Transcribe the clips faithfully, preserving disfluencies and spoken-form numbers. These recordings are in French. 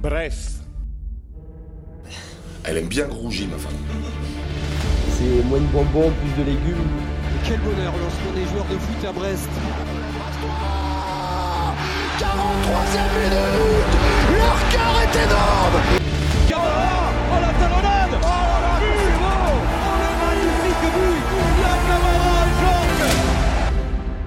Brest. Elle aime bien grouger, ma femme. C'est moins de bonbons, plus de légumes. Et quel bonheur lorsqu'on est joueur de foot à Brest. quarante-troisième minute, leur cœur est énorme. Camara, oh la talonnade, oh là là, but, c'est beau, oh le magnifique but, la Camara, Georges.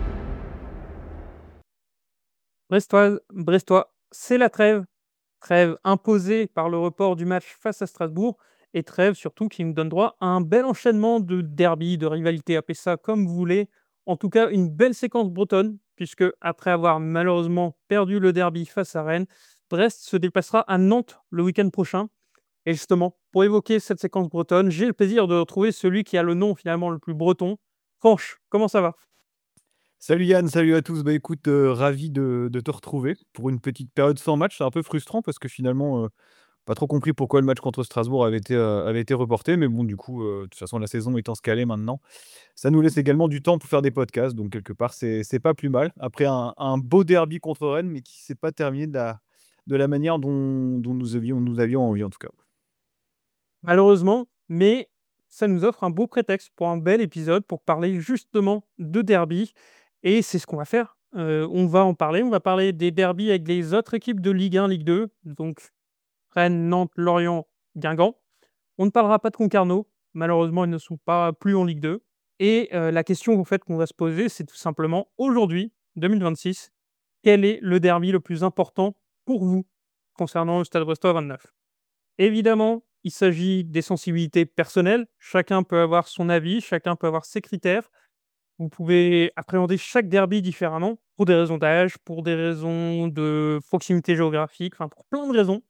Brestoise, Brestois, c'est la trêve. Trêve imposée par le report du match face à Strasbourg et trêve surtout qui nous donne droit à un bel enchaînement de derby, de rivalité, appelez ça comme vous voulez. En tout cas, une belle séquence bretonne, puisque après avoir malheureusement perdu le derby face à Rennes, Brest se déplacera à Nantes le week-end prochain. Et justement, pour évoquer cette séquence bretonne, j'ai le plaisir de retrouver celui qui a le nom finalement le plus breton. Fanche, comment ça va ? Salut Yann, salut à tous. Bah écoute, euh, ravi de, de te retrouver pour une petite période sans match. C'est un peu frustrant parce que finalement, euh, pas trop compris pourquoi le match contre Strasbourg avait été, euh, avait été reporté. Mais bon, du coup, euh, de toute façon, la saison étant scalée maintenant, ça nous laisse également du temps pour faire des podcasts. Donc quelque part, c'est, c'est pas plus mal. Après un, un beau derby contre Rennes, mais qui s'est pas terminé de la, de la manière dont, dont nous, avions, nous avions envie en tout cas. Malheureusement, mais ça nous offre un beau prétexte pour un bel épisode pour parler justement de derby. Et c'est ce qu'on va faire. Euh, on va en parler. On va parler des derbies avec les autres équipes de Ligue un, Ligue deux. Donc Rennes, Nantes, Lorient, Guingamp. On ne parlera pas de Concarneau. Malheureusement, ils ne sont pas plus en Ligue deux. Et euh, la question en fait, qu'on va se poser, c'est tout simplement aujourd'hui, deux mille vingt-six, quel est le derby le plus important pour vous concernant le Stade Brestois vingt-neuf ? Évidemment, il s'agit des sensibilités personnelles. Chacun peut avoir son avis, chacun peut avoir ses critères. Vous pouvez appréhender chaque derby différemment, pour des raisons d'âge, pour des raisons de proximité géographique, enfin pour plein de raisons.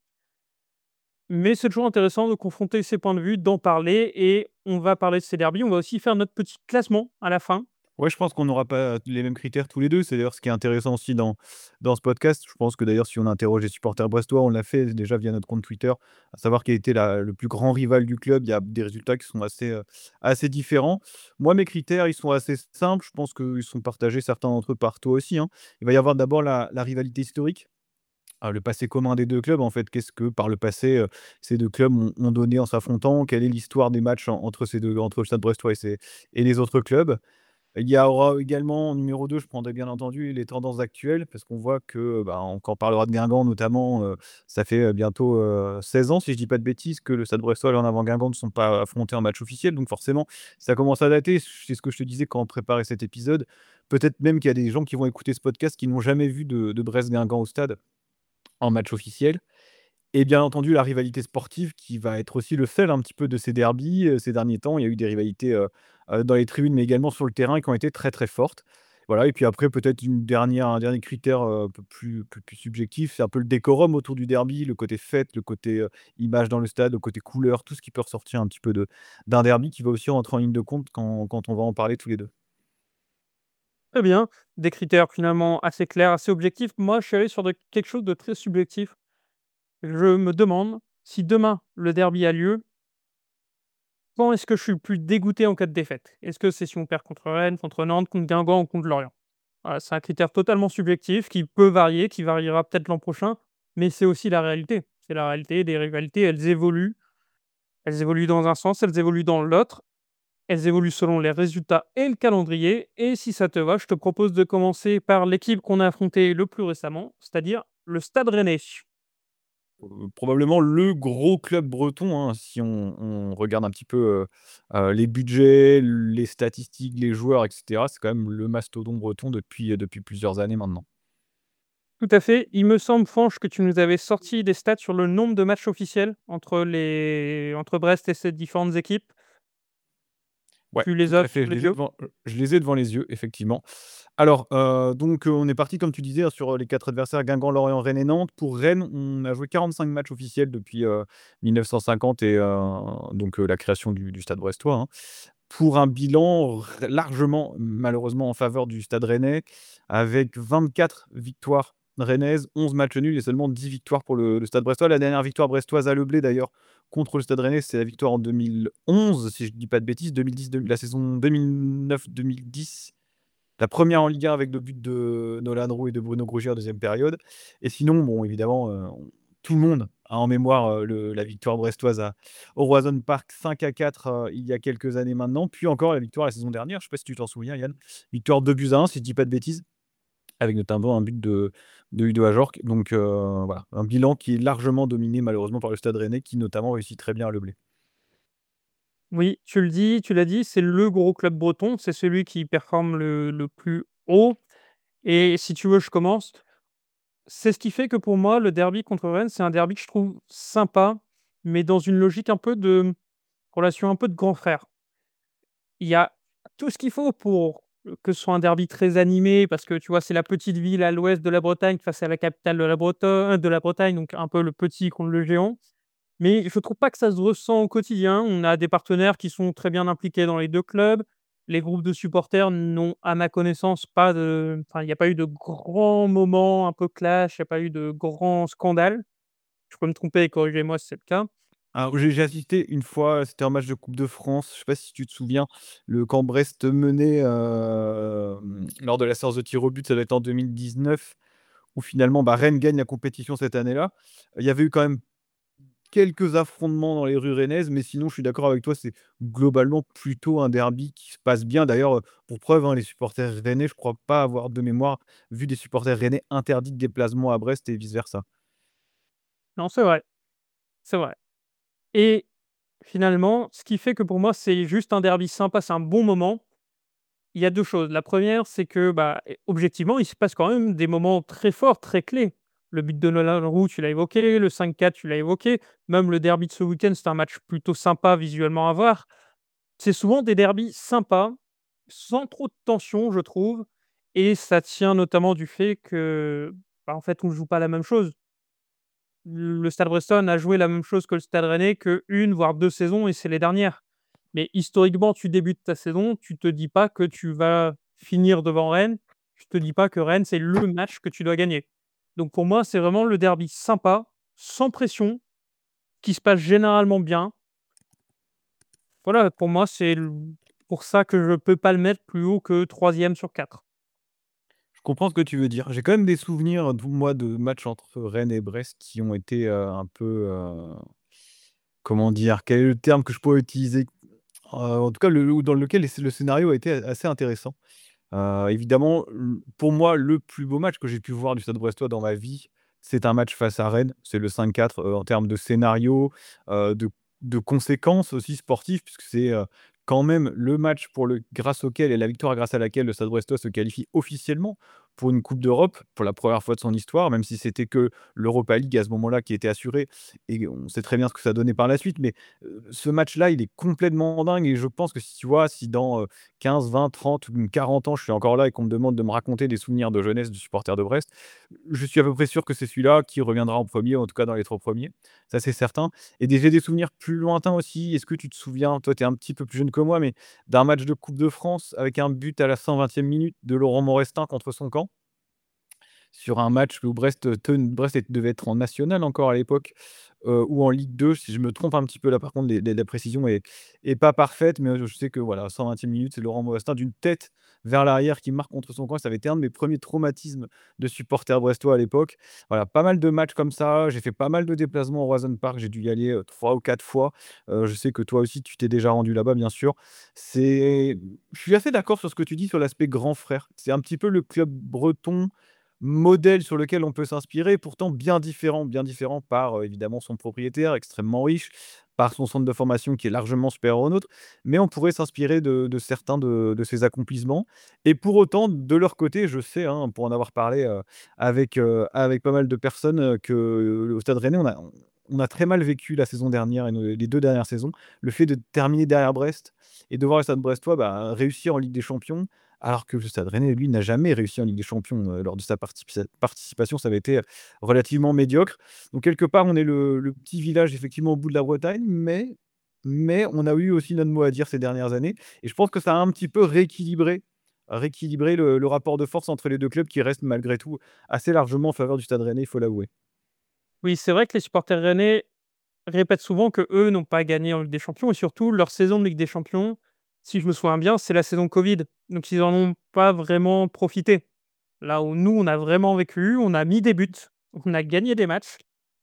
Mais c'est toujours intéressant de confronter ces points de vue, d'en parler, et on va parler de ces derbies. On va aussi faire notre petit classement à la fin. Ouais, je pense qu'on n'aura pas les mêmes critères tous les deux. C'est d'ailleurs ce qui est intéressant aussi dans, dans ce podcast. Je pense que d'ailleurs, si on interroge les supporters brestois, on l'a fait déjà via notre compte Twitter, à savoir quel était la- le plus grand rival du club. Il y a des résultats qui sont assez, euh, assez différents. Moi, mes critères, ils sont assez simples. Je pense qu'ils sont partagés, certains d'entre eux, par toi aussi, hein. Il va y avoir d'abord la, la rivalité historique. Ah, le passé commun des deux clubs, en fait, qu'est-ce que par le passé, euh, ces deux clubs ont, ont donné en s'affrontant? Quelle est l'histoire des matchs en- entre ces deux, entre le Stade Brestois et, ces- et les autres clubs? Il y aura également en numéro deux, je prendrai bien entendu les tendances actuelles parce qu'on voit que, bah, on quand on parlera de Guingamp notamment, heu, ça fait, heu, bientôt, heu, seize ans si je dis pas de bêtises que le Stade Brestois et en avant Guingamp ne sont pas affrontés en match officiel, donc forcément ça commence à dater. C'est ce que je te disais quand on préparait cet épisode. Peut-être même qu'il y a des gens qui vont écouter ce podcast qui n'ont jamais vu de de Brest-Guingamp au stade en match officiel. Et bien entendu, la rivalité sportive qui va être aussi le sel un petit peu de ces derbys, heu, ces derniers temps. Il y a eu des rivalités, heu heu, dans les tribunes, mais également sur le terrain qui ont été très, très fortes. Voilà et puis après peut-être une dernière un dernier critère, heu, un peu plus plus plus subjectif, c'est un peu le décorum autour du derby, le côté fête, le côté, heu, image dans le stade, le côté couleur, tout ce qui peut ressortir un petit peu de d'un derby qui va aussi rentrer en ligne de compte quand quand on va en parler tous les deux. Très bien, des critères finalement assez clairs, assez objectifs. Moi, je suis allé sur de- quelque chose de très subjectif. Je me demande si demain le derby a lieu, quand est-ce que je suis le plus dégoûté en cas de défaite? Est-ce que c'est si on perd contre Rennes, contre Nantes, contre Guingamp ou contre Lorient? Voilà, c'est un critère totalement subjectif qui peut varier, qui variera peut-être l'an prochain, mais c'est aussi la réalité. C'est la réalité des rivalités, elles évoluent. Elles évoluent dans un sens, elles évoluent dans l'autre. Elles évoluent selon les résultats et le calendrier. Et si ça te va, je te propose de commencer par l'équipe qu'on a affrontée le plus récemment, c'est-à-dire le Stade Rennais. Heu, probablement le gros club breton, hein, si on on regarde un petit peu, heu heu, les budgets, les statistiques, les joueurs et cetera. C'est quand même le mastodonte breton depuis, heu, depuis plusieurs années maintenant. Tout à fait. Il me semble, Fanche, que tu nous avais sorti des stats sur le nombre de matchs officiels entre, les... entre Brest et ces différentes équipes. Ouais, Tu tout les as à fait, sous je les les ai yeux. devant heu, je les ai devant les yeux, effectivement. Alors, heu, donc, heu, on est parti comme tu disais, hein, sur, heu, les quatre adversaires Guingamp, Lorient, Rennes et Nantes. Pour Rennes, on a joué quarante-cinq matchs officiels depuis, heu, mille neuf cent cinquante et heu, donc, heu, la création du du Stade brestois, hein. Pour un bilan r largement, malheureusement, en faveur du Stade rennais, avec vingt-quatre victoires rennaises, onze matchs nuls et seulement dix victoires pour le le Stade brestois. La dernière victoire brestoise à Leblé d'ailleurs, contre le Stade rennais, c'est la victoire en deux mille onze, si je ne dis pas de bêtises, deux mille dix deux la saison deux mille neuf-deux mille dix, la première en Ligue un avec le but de Nolan Roux et de Bruno Grugier en deuxième période. Et sinon, bon, évidemment, heu, tout le monde a en mémoire euh, le- la victoire brestoise à, au Roison Park cinq à quatre euh, il y a quelques années maintenant. Puis encore la victoire la saison dernière. Je ne sais pas si tu t'en souviens, Yann. Victoire deux buts à un, si je ne dis pas de bêtises, avec notamment un but de, de Udo Ajorc. Donc euh, voilà, un bilan qui est largement dominé malheureusement par le Stade Rennais, qui notamment réussit très bien à le blé. Oui, tu le dis, tu l'as dit, c'est le gros club breton, c'est celui qui performe le, le plus haut. Et si tu veux, je commence. C'est ce qui fait que pour moi, le derby contre Rennes, c'est un derby que je trouve sympa, mais dans une logique un peu de relation un peu de grand frère. Il y a tout ce qu'il faut pour que ce soit un derby très animé, parce que tu vois, c'est la petite ville à l'ouest de la Bretagne face à la capitale de la, Breto- de la Bretagne, donc un peu le petit contre le géant. Mais je trouve pas que ça se ressent au quotidien. On a des partenaires qui sont très bien impliqués dans les deux clubs. Les groupes de supporters n'ont, à ma connaissance, pas de enfin, il n'y a pas eu de grands moments un peu clash, il n'y a pas eu de grands scandales. Je peux me tromper, corrigez-moi si c'est le cas. Alors, j'ai j'ai assisté une fois, c'était un match de Coupe de France. Je sais pas si tu te souviens, le camp Brest menait hem, lors de la séance de tir au but, ça doit être en deux mille dix-neuf, où finalement, bah, Rennes gagne la compétition cette année-là. Il y avait eu quand même quelques affrontements dans les rues rennaises, mais sinon, je suis d'accord avec toi, c'est globalement plutôt un derby qui se passe bien. D'ailleurs, heu, pour preuve, hein, les supporters rennais, je crois pas avoir de mémoire vu des supporters rennais interdits de déplacement à Brest et vice versa. Non, c'est vrai, c'est vrai. Et finalement, ce qui fait que pour moi, c'est juste un derby sympa, c'est un bon moment. Il y a deux choses. La première, c'est que, bah, eh, objectivement, il se passe quand même des moments très forts, très clés. Le but de Nolan Roux, tu l'as évoqué, le cinq quatre, tu l'as évoqué. Même le derby de ce week-end, c'est un match plutôt sympa visuellement à voir. C'est souvent des derbys sympas, sans trop de tension, je trouve, et ça tient notamment du fait que, bah, en fait, on ne joue pas la même chose. Le Stade Brestogne a joué la même chose que le Stade Rennais que une voire deux saisons et c'est les dernières. Mais historiquement, tu débutes ta saison, tu te dis pas que tu vas finir devant Rennes, tu te dis pas que Rennes, c'est le match que tu dois gagner. Donc pour moi, c'est vraiment le derby sympa, sans pression, qui se passe généralement bien. Voilà, pour moi, c'est l pour ça que je peux pas le mettre plus haut que troisième sur quatre. Je comprends ce que tu veux dire. J'ai quand même des souvenirs, d moi, de matchs entre Rennes et Brest qui ont été, heu, un peu, heu, comment dire? Quel est le terme que je pourrais utiliser? Heu, en tout cas, le ou dans lequel les le scénario a été assez intéressant. Heu, évidemment, l pour moi, le plus beau match que j'ai pu voir du Stade brestois dans ma vie, c'est un match face à Rennes. C'est le cinq quatre, heu, en termes de scénario, heu, de de conséquences aussi sportives, puisque c'est, heu, quand même le match pour le grâce auquel et la victoire grâce à laquelle le Stade brestois se qualifie officiellement pour une coupe d'Europe, pour la première fois de son histoire, même si c'était que l'Europa League à ce moment-là qui était assurée et on sait très bien ce que ça donnait par la suite. Mais, heu, ce match-là, il est complètement dingue et je pense que si tu vois, si dans, quinze, vingt, trente ou même quarante ans, je suis encore là et qu'on me demande de me raconter des souvenirs de jeunesse du supporter de Brest, je suis à peu près sûr que c'est celui-là qui reviendra en premier, en tout cas dans les trois premiers. Ça, c'est certain. Et des j'ai des souvenirs plus lointains aussi. Est-ce que tu te souviens, toi, tu es un petit peu plus jeune que moi, mais d'un match de coupe de France avec un but à la cent vingtième minute de Laurent Morestin contre son camp? Sur un match où Brest, heu, ten Brest est devait être en national encore à l'époque, heu, ou en Ligue deux, si je me trompe un petit peu là par contre les les la précision est est pas parfaite, mais, heu, je sais que voilà, cent vingtième minute, c'est Laurent Maurestin d'une tête vers l'arrière qui marque contre son camp. Ça avait été un de mes premiers traumatismes de supporter brestois à l'époque. Voilà, pas mal de matchs comme ça. J'ai fait pas mal de déplacements au Roison Park, j'ai dû y aller, heu, trois ou quatre fois. Heu, je sais que toi aussi tu t'es déjà rendu là-bas bien sûr. C'est Je suis assez d'accord sur ce que tu dis sur l'aspect grand frère. C'est un petit peu le club breton modèle sur lequel on peut s'inspirer, pourtant bien différent, bien différent par, heu, évidemment son propriétaire extrêmement riche, par son centre de formation qui est largement supérieur au nôtre, mais on pourrait s'inspirer de de certains de de ses accomplissements et pour autant, de leur côté, je sais, hein, pour en avoir parlé, heu, avec, heu, avec pas mal de personnes, heu, que, heu, au Stade Rennais, on a on on a très mal vécu la saison dernière et ne les deux dernières saisons. Le fait de terminer derrière Brest et de voir le Stade brestois, bah, réussir en Ligue des Champions, alors que le Stade Rennais, lui, n'a jamais réussi en Ligue des Champions, heu, lors de sa participa participation, ça avait été, heu, relativement médiocre. Donc quelque part, on est le le petit village effectivement au bout de la Bretagne, mais mais on a eu aussi notre mot à dire ces dernières années et je pense que ça a un petit peu rééquilibré rééquilibré le le rapport de force entre les deux clubs qui reste malgré tout assez largement en faveur du Stade Rennais, il faut l'avouer. Oui, c'est vrai que les supporters rennais répètent souvent que eux n'ont pas gagné en Ligue des Champions et surtout leur saison de Ligue des Champions, si je me souviens bien, c'est la saison covid. Donc ils en ont pas vraiment profité. Là où nous, on a vraiment vécu, on a mis des buts, on a gagné des matchs.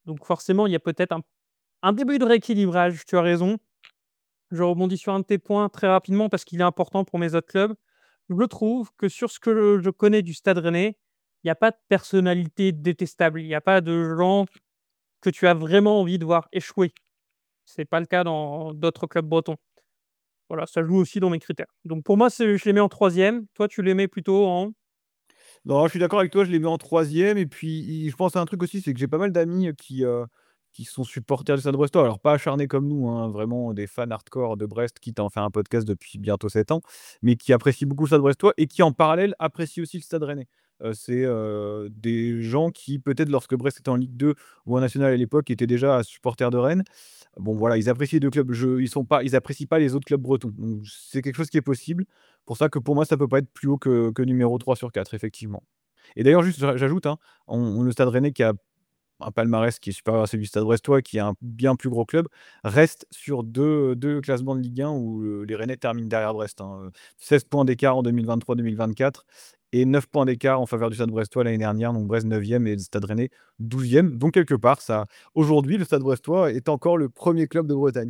Donc forcément, il y a peut-être un un début de rééquilibrage, tu as raison. Je rebondis sur un de tes points très rapidement parce qu'il est important pour mes autres clubs. Je trouve que sur ce que je connais du Stade Rennais, il y a pas de personnalité détestable. Il y a pas de gens que tu as vraiment envie de voir échouer. C'est pas le cas dans d'autres clubs bretons. Voilà, ça joue aussi dans mes critères. Donc pour moi, c'est je les mets en troisième. Toi, tu les mets plutôt en Non, je suis d'accord avec toi, je les mets en troisième et puis i je pense à un truc aussi, c'est que j'ai pas mal d'amis, heu, qui, heu, qui sont supporters du Stade brestois. Alors pas acharnés comme nous, hein, vraiment des fans hardcore de Brest, quitte à en faire un podcast depuis bientôt sept ans, mais qui apprécient beaucoup le Stade brestois et qui en parallèle apprécient aussi le Stade rennais. Heu, c'est, heu, des gens qui peut-être lorsque Brest était en Ligue deux ou en national à l'époque étaient déjà supporters de Rennes. Bon voilà, ils apprécient les deux clubs. Je ils sont pas ils apprécient pas les autres clubs bretons. Donc c'est quelque chose qui est possible. Pour ça que pour moi, ça peut pas être plus haut que que numéro trois sur quatre effectivement. Et d'ailleurs juste j'a j'ajoute, hein, on on le Stade Rennais qui a un palmarès qui est supérieur à celui du Stade Brestois, qui est un bien plus gros club, reste sur deux deux classements de Ligue un où, heu, les Rennais terminent derrière Brest, hein, heu, seize points d'écart en deux mille vingt-trois deux mille vingt-quatre et neuf points d'écart en faveur du Stade Brestois l'année dernière, donc Brest neuvième et le Stade Rennais douzième. Donc quelque part ça aujourd'hui, le Stade Brestois est encore le premier club de Bretagne.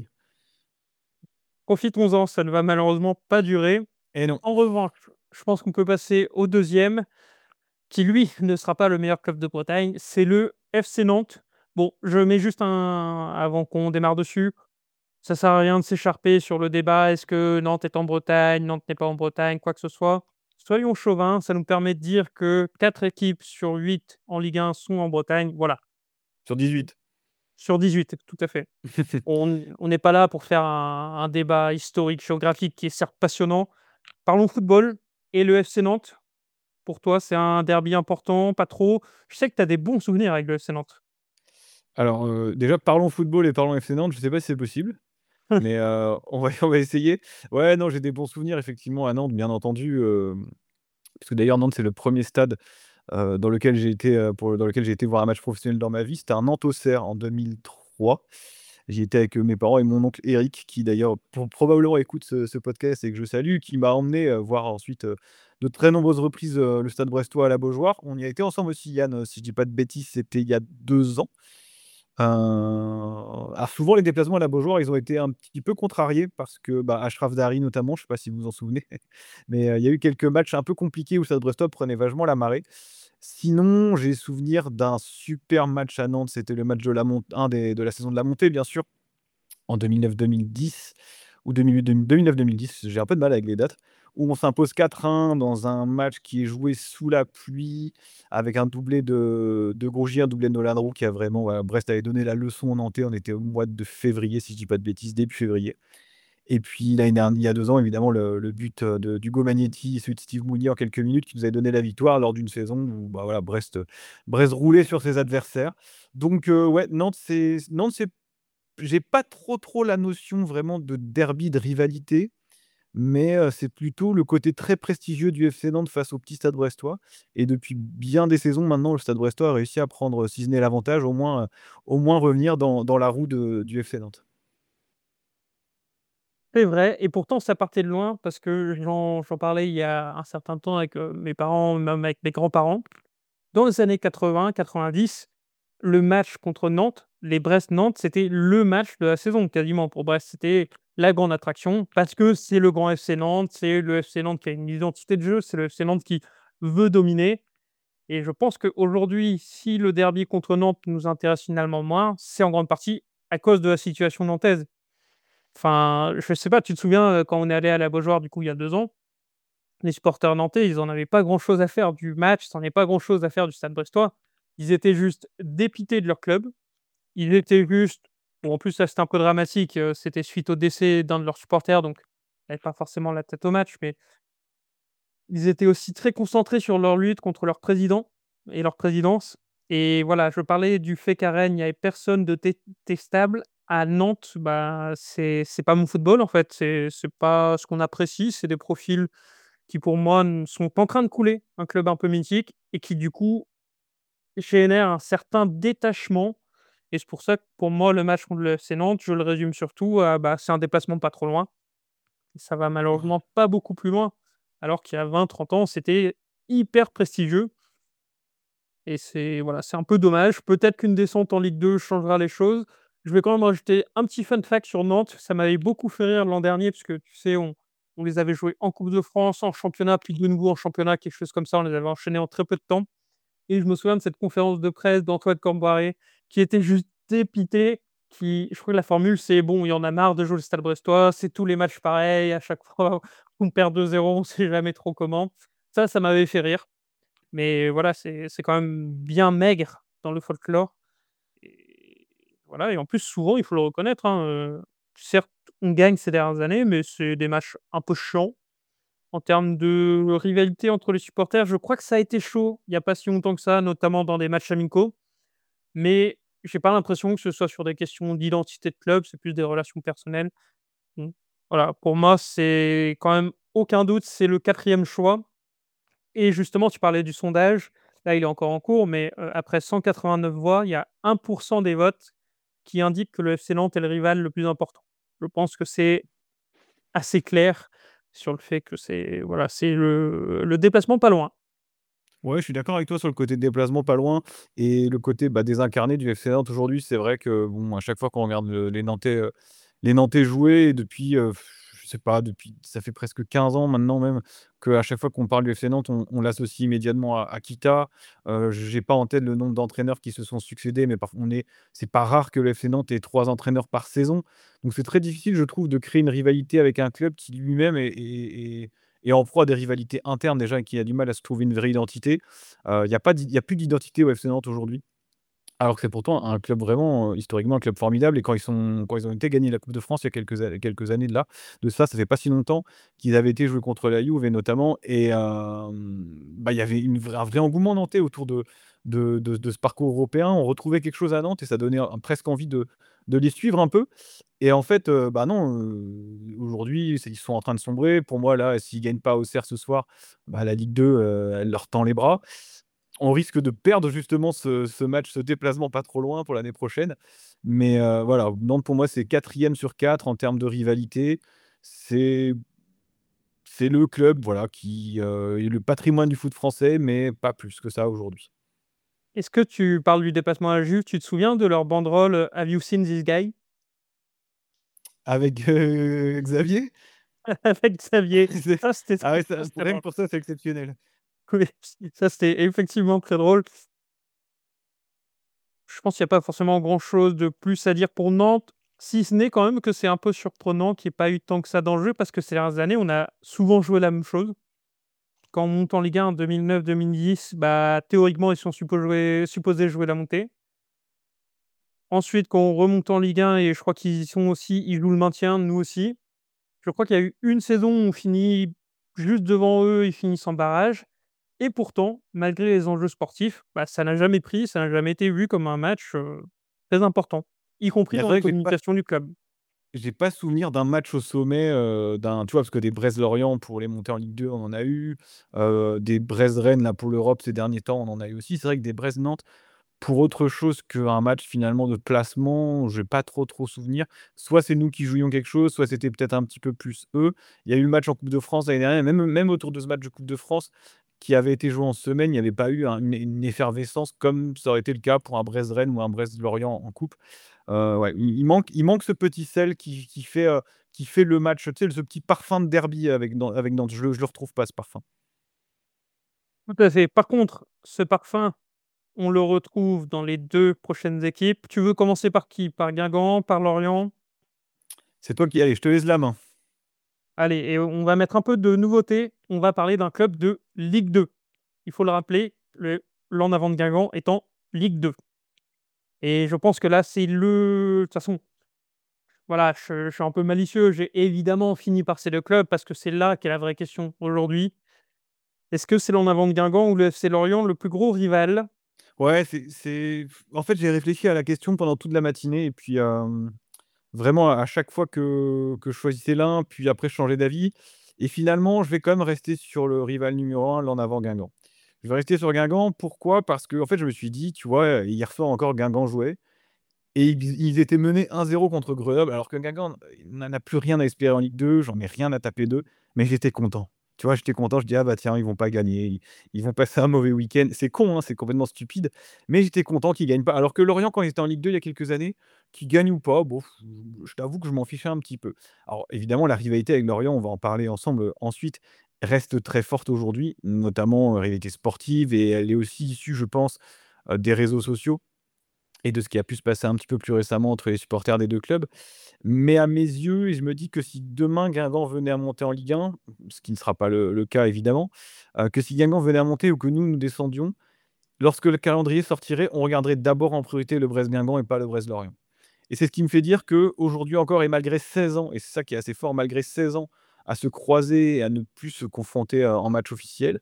profitons-en, ça ne va malheureusement pas durer. Et non. En revanche, je pense qu'on peut passer au deuxième, qui lui ne sera pas le meilleur club de Bretagne, c'est le F C Nantes. Bon, je mets juste un avant qu'on démarre dessus, ça sert à rien de s'écharper sur le débat, est-ce que Nantes est en Bretagne, Nantes n'est pas en Bretagne, quoi que ce soit. Soyons chauvins, ça nous permet de dire que quatre équipes sur huit en Ligue un sont en Bretagne, voilà, Sur dix-huit. sur dix-huit, tout à fait. On on n'est pas là pour faire un un débat historique, géographique qui est certes passionnant. Parlons football et le F C Nantes, pour toi, c'est un derby important, pas trop? Je sais que tu as des bons souvenirs avec le F C Nantes. Alors, heu, déjà parlons football et parlons F C Nantes, je sais pas si c'est possible, mais, heu, on va on va essayer. Ouais, non, j'ai des bons souvenirs effectivement à Nantes, bien entendu, hem, parce que d'ailleurs Nantes, c'est le premier stade, heu, dans lequel j'ai été, heu, pour dans lequel j'ai été voir un match professionnel dans ma vie. C'était un Nantes-Auxerre en deux mille trois. J'y étais avec, heu, mes parents et mon oncle Éric qui d'ailleurs pro probablement écoute ce ce podcast et que je salue, qui m'a emmené, heu, voir ensuite, heu, de très nombreuses reprises, heu, le Stade brestois à la Beaujoire. On y a été ensemble aussi Yann, heu, si je dis pas de bêtises, c'était il y a deux ans. Heu, alors souvent les déplacements à la Beaujoire, ils ont été un petit peu contrariés parce que, bah, Achraf Dari notamment, je sais pas si vous vous en souvenez, mais, heu, il y a eu quelques matchs un peu compliqués où le Stade brestois prenait vachement la marée. Sinon, j'ai souvenir d'un super match à Nantes, c'était le match de la mont un des de la saison de la montée bien sûr, en deux mille neuf-deux mille dix ou deux mille huit deux mille deux mille neuf-deux mille dix, j'ai un peu de mal avec les dates, où on s'impose quatre un dans un match qui est joué sous la pluie, avec un doublé de de Grougy, un doublé de Nolan Roux qui a vraiment voilà, Brest avait donné la leçon aux Nantais. On était au mois de février, si je dis pas de bêtises, début février. Et puis l'année dernière il y a deux ans évidemment le le but, heu, de d'Hugo Magnetti, celui de Steve Mounier en quelques minutes qui nous avait donné la victoire lors d'une saison où, bah, voilà, Brest, heu, Brest roulait sur ses adversaires. Donc, heu, ouais, Nantes c'est Nantes c'est j'ai pas trop, trop la notion vraiment de derby, de rivalité, mais, heu, c'est plutôt le côté très prestigieux du F C Nantes face au petit Stade brestois et depuis bien des saisons maintenant, le Stade brestois a réussi à prendre, si ce n'est l'avantage, au moins, heu, au moins revenir dans dans la roue de du F C Nantes. C'est vrai et pourtant ça partait de loin parce que j'en j'en parlais il y a un certain temps avec, heu, mes parents, même avec mes grands-parents. Dans les années quatre-vingts quatre-vingt-dix, le match contre Nantes, les Brest-Nantes, c'était le match de la saison quasiment pour Brest. C'était la grande attraction parce que c'est le grand F C Nantes, c'est le F C Nantes qui a une identité de jeu, c'est le F C Nantes qui veut dominer et je pense qu'aujourd'hui, si le derby contre Nantes nous intéresse finalement moins, c'est en grande partie à cause de la situation nantaise. Enfin, je sais pas, tu te souviens, heu, quand on est allé à la Beaujoire, du coup, il y a deux ans, les supporters nantais, ils en avaient pas grand-chose à faire du match, ils en avaient pas grand-chose à faire du Stade brestois. Ils étaient juste dépités de leur club. Ils étaient juste bon, en plus, là, c'était un peu dramatique, heu, c'était suite au décès d'un de leurs supporters, donc ils avaient pas forcément la tête au match, mais ils étaient aussi très concentrés sur leur lutte contre leur président et leur présidence et voilà, je parlais du fait qu'à Rennes, il y avait personne de détestable. À Nantes, bah, c'est c'est pas mon football, en fait, c'est c'est pas ce qu'on apprécie. C'est des profils qui, pour moi, ne sont en train de couler un club un peu mythique et qui, du coup, génèrent un certain détachement et c'est pour ça que, pour moi, le match contre le F C Nantes, je le résume surtout à, bah, c'est un déplacement pas trop loin. Ça va malheureusement pas beaucoup plus loin, alors qu'il y a vingt trente ans, c'était hyper prestigieux et c'est voilà, c'est un peu dommage. Peut-être qu'une descente en Ligue deux changera les choses. Je vais quand même rajouter un petit fun fact sur Nantes. Ça m'avait beaucoup fait rire l'an dernier parce que tu sais, on on les avait joués en coupe de France, en championnat, puis de nouveau en championnat, quelque chose comme ça. On les avait enchaînés en très peu de temps et je me souviens de cette conférence de presse d'Antoine Camboiré qui était juste dépité, qui je crois que la formule c'est: «Bon, il y en a marre de jouer le Stade Brestois, c'est tous les matchs pareils, à chaque fois on perd deux zéro, on sait jamais trop comment». Ça, ça m'avait fait rire, mais voilà, c'est c'est quand même bien maigre dans le folklore et voilà et en plus souvent, il faut le reconnaître, hein, heu, certes, on gagne ces dernières années, mais c'est des matchs un peu chiants. En termes de rivalité entre les supporters, je crois que ça a été chaud il y a pas si longtemps que ça, notamment dans des matchs amicaux, mais j'ai pas l'impression que ce soit sur des questions d'identité de club, c'est plus des relations personnelles. Mmh. Voilà, pour moi, c'est quand même aucun doute, c'est le quatrième choix et justement, tu parlais du sondage. Là, il est encore en cours, mais heu, après cent quatre-vingt-neuf voix, il y a un pour cent des votes qui indiquent que le F C Nantes est le rival le plus important. Je pense que c'est assez clair sur le fait que c'est voilà, c'est le le déplacement pas loin. Ouais, je suis d'accord avec toi sur le côté déplacement pas loin et le côté, bah, désincarné du F C Nantes aujourd'hui. C'est vrai que, bon, à chaque fois qu'on regarde le les Nantais, heu, les Nantais jouer depuis, heu, je sais pas, depuis ça fait presque quinze ans maintenant même, qu'à chaque fois qu'on parle du F C Nantes, on on l'associe immédiatement à à Kita. Heu, j'ai pas en tête le nombre d'entraîneurs qui se sont succédés, mais parf on est c'est pas rare que le F C Nantes ait trois entraîneurs par saison. Donc c'est très difficile, je trouve, de créer une rivalité avec un club qui lui-même est est est est en proie à des rivalités internes déjà et qui a du mal à se trouver une vraie identité. Heu, il y a pas d'id il y a plus d'identité au F C Nantes aujourd'hui. Alors que c'est pourtant un club vraiment, heu, historiquement un club formidable et quand ils sont quand ils ont été gagner la coupe de France il y a quelques a quelques années de là de ça, ça fait pas si longtemps qu'ils avaient été jouer contre la Juve et notamment et hem, bah, il y avait une vraie un vrai engouement nantais autour de de de de ce parcours européen. On retrouvait quelque chose à Nantes et ça donnait un presque envie de de les suivre un peu et en fait, heu, bah, non, heu, aujourd'hui, c'est ils sont en train de sombrer. Pour moi, là, s'ils gagnent pas à Auxerre ce soir, bah, la Ligue deux, heu, elle leur tend les bras. On risque de perdre justement ce ce match, ce déplacement pas trop loin pour l'année prochaine. Mais heu, voilà, Nantes pour moi, c'est quatrième sur quatre en termes de rivalité. C'est c'est le club, voilà, qui, heu, est le patrimoine du foot français, mais pas plus que ça aujourd'hui. Est-ce que tu parles du déplacement à la Juve, tu te souviens de leur banderole, heu: «Have you seen this guy?» Avec, heu, Xavier? Avec Xavier. C'est Ça, c'était ah ouais, ça, ça c'était rien que drôle. pour ça, c'est exceptionnel. Oui, ça, c'était effectivement très drôle. Je pense qu'il y a pas forcément grand-chose de plus à dire pour Nantes, si ce n'est quand même que c'est un peu surprenant qu'il y ait pas eu tant que ça d'enjeux parce que ces dernières années, on a souvent joué la même chose. Quand on monte en Ligue un en deux mille neuf-deux mille dix, bah, théoriquement, ils sont suppo jouer supposés jouer la montée. Ensuite, quand on remonte en Ligue un et je crois qu'ils y sont aussi, ils jouent le maintien, nous aussi. Je crois qu'il y a eu une saison où on finit juste devant eux, ils finissent en barrage et pourtant, malgré les enjeux sportifs, bah, ça n'a jamais pris, ça n'a jamais été vu comme un match, heu, très important, y compris Mais c'est dans la vrai que j'ai pas communication du club. j'ai pas souvenir d'un match au sommet, heu, d'un tu vois? Parce que des Brest-Lorient pour les montées en Ligue deux, on en a eu, heu, des Brest-Rennes là pour l'Europe ces derniers temps, on en a eu aussi. C'est vrai que des Brest-Nantes, pour autre chose qu'un match finalement de placement, j'ai pas trop, trop souvenir. Soit c'est nous qui jouions quelque chose, soit c'était peut-être un petit peu plus eux. Il y a eu le match en Coupe de France l'année dernière, même même autour de ce match de Coupe de France qui avait été joué en semaine, il n'y avait pas eu un une une effervescence comme ça aurait été le cas pour un Brest-Rennes ou un Brest-Lorient en coupe. Heu, ouais, il il manque il manque ce petit sel qui qui fait, heu, qui fait le match, tu sais, ce petit parfum de derby avec Nan avec Nantes. Je le je le retrouve pas ce parfum. Tout à fait. Par contre, ce parfum, on le retrouve dans les deux prochaines équipes. Tu veux commencer par qui? Par Guingamp, par Lorient? C'est toi qui allez, je te laisse la main. Allez et on va mettre un peu de nouveauté, on va parler d'un club de Ligue deux. Il faut le rappeler, le l'En Avant de Guingamp est en Ligue deux et je pense que là, c'est le de toute façon, voilà, je je suis un peu malicieux, j'ai évidemment fini par ces deux clubs parce que c'est là qu'est la vraie question aujourd'hui. Est-ce que c'est l'En Avant de Guingamp ou le F C Lorient le plus gros rival? Ouais, c'est c'est en fait, j'ai réfléchi à la question pendant toute la matinée et puis, hem, vraiment à chaque fois que que je choisissais l'un, puis après je changeais d'avis et finalement, je vais quand même rester sur le rival numéro un, l'En Avant Guingamp. Je vais rester sur Guingamp, pourquoi? Parce qu'en fait, je me suis dit, tu vois, hier soir encore Guingamp jouait et ils ils étaient menés un zéro contre Grenoble alors que Guingamp, il n'en a plus rien à espérer en Ligue deux, j'en ai rien à taper d'eux, mais j'étais content. Tu vois, j'étais content, je dis: «Ah bah tiens, ils vont pas gagner, ils ils vont passer un mauvais week-end». C'est con, hein, c'est complètement stupide, mais j'étais content qu'ils gagnent pas. Alors que Lorient, quand ils étaient en Ligue deux il y a quelques années, qu'ils gagnent ou pas, bof, je t'avoue que je m'en fichais un petit peu. Alors évidemment, la rivalité avec Lorient, on va en parler ensemble, heu, ensuite, reste très forte aujourd'hui, notamment, heu, rivalité sportive et elle est aussi issue, je pense, heu, des réseaux sociaux et de ce qui a pu se passer un petit peu plus récemment entre les supporters des deux clubs. Mais à mes yeux et je me dis que si demain Guingamp venait à monter en Ligue un, ce qui ne sera pas le le cas évidemment, heu, que si Guingamp venait à monter ou que nous, nous descendions, lorsque le calendrier sortirait, on regarderait d'abord en priorité le Brest-Guingamp et pas le Brest-Lorient. Et c'est ce qui me fait dire qu'aujourd'hui encore et malgré seize ans, et c'est ça qui est assez fort, malgré seize ans à se croiser et à ne plus se confronter, heu, en match officiel,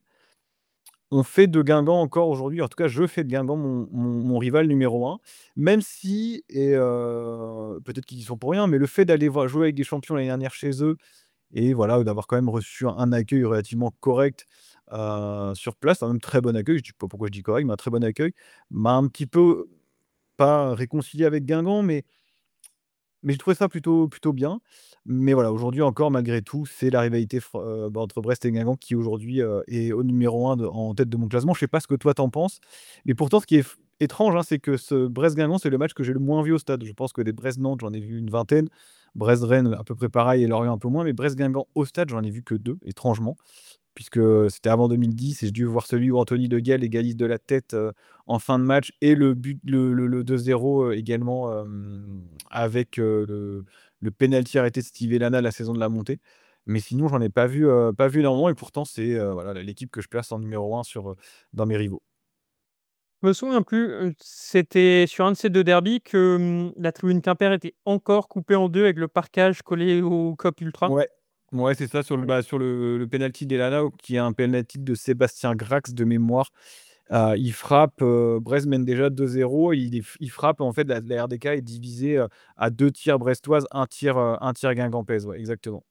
on fait de Guingamp encore aujourd'hui, en tout cas je fais de Guingamp mon mon mon rival numéro un, même si et heu, peut-être qu'ils y sont pour rien, mais le fait d'aller voir jouer avec des champions l'année dernière chez eux et voilà, d'avoir quand même reçu un accueil relativement correct, heu, sur place, un même très bon accueil, je ne sais pas pourquoi je dis correct, mais un très bon accueil, m'a un petit peu, pas réconcilié avec Guingamp, mais mais j'ai trouvé ça plutôt plutôt bien. Mais voilà, aujourd'hui encore, malgré tout, c'est la rivalité fr heu, bah, entre Brest et Guingamp qui aujourd'hui, heu, est au numéro un de en tête de mon classement. Je sais pas ce que toi t'en penses, mais pourtant ce qui est f étrange, hein, c'est que ce Brest-Guingamp, c'est le match que j'ai le moins vu au stade. Je pense que des Brest-Nantes, j'en ai vu une vingtaine, Brest-Rennes, à peu près pareil et Lorient un peu moins, mais Brest-Guingamp au stade, j'en ai vu que deux, étrangement. Puisque, c'était avant deux mille dix et j'ai dû voir celui où Anthony De Gea égalise de la tête, heu, en fin de match et le but le le le deux zéro, heu, également, hem, avec, heu, le le pénalty arrêté de Steve Elana la saison de la montée. Mais sinon, j'en ai pas vu, heu, pas vu énormément et pourtant c'est, heu, voilà l'équipe que je place en numéro un sur, heu, dans mes rivaux. Je me souviens plus, heu, c'était sur un de ces deux derbys que, mmh, la tribune Quimper était encore coupée en deux avec le parquage collé au cop ultra. Ouais, ouais, c'est ça sur le, Ouais. bah, sur le le penalty d'Elana qui est un penalty de Sébastien Grax de mémoire. Heu, il frappe, heu, Brest mène déjà deux zéro, il est il frappe en fait la la R D K est divisée, heu, à deux tirs brestoises, un tir, heu, un tir guingampaises, ouais, exactement.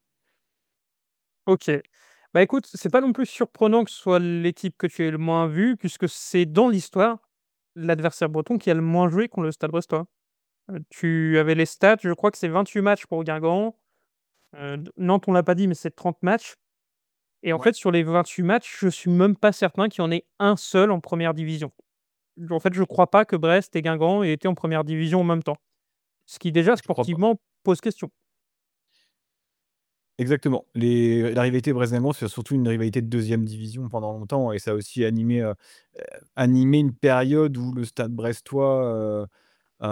OK. Bah, écoute, c'est pas non plus surprenant que ce soit l'équipe que tu aies le moins vue, puisque c'est dans l'histoire l'adversaire breton qui a le moins joué contre le Stade brestois. Heu, tu avais les stats, je crois que c'est vingt-huit matchs pour Guingamp, heu, d Nantes, on l'a pas dit, mais c'est trente matchs et en Ouais. fait, sur les vingt-huit matchs, je suis même pas certain qu'il y en ait un seul en première division. En fait, je crois pas que Brest et Guingamp aient été en première division en même temps. Ce qui déjà Je crois pas. sportivement pose question. Exactement. Les la rivalité Brest-Guingamp, c'est surtout une rivalité de deuxième division pendant longtemps et ça a aussi animé, heu heu, animé une période où le Stade brestois, heu heu,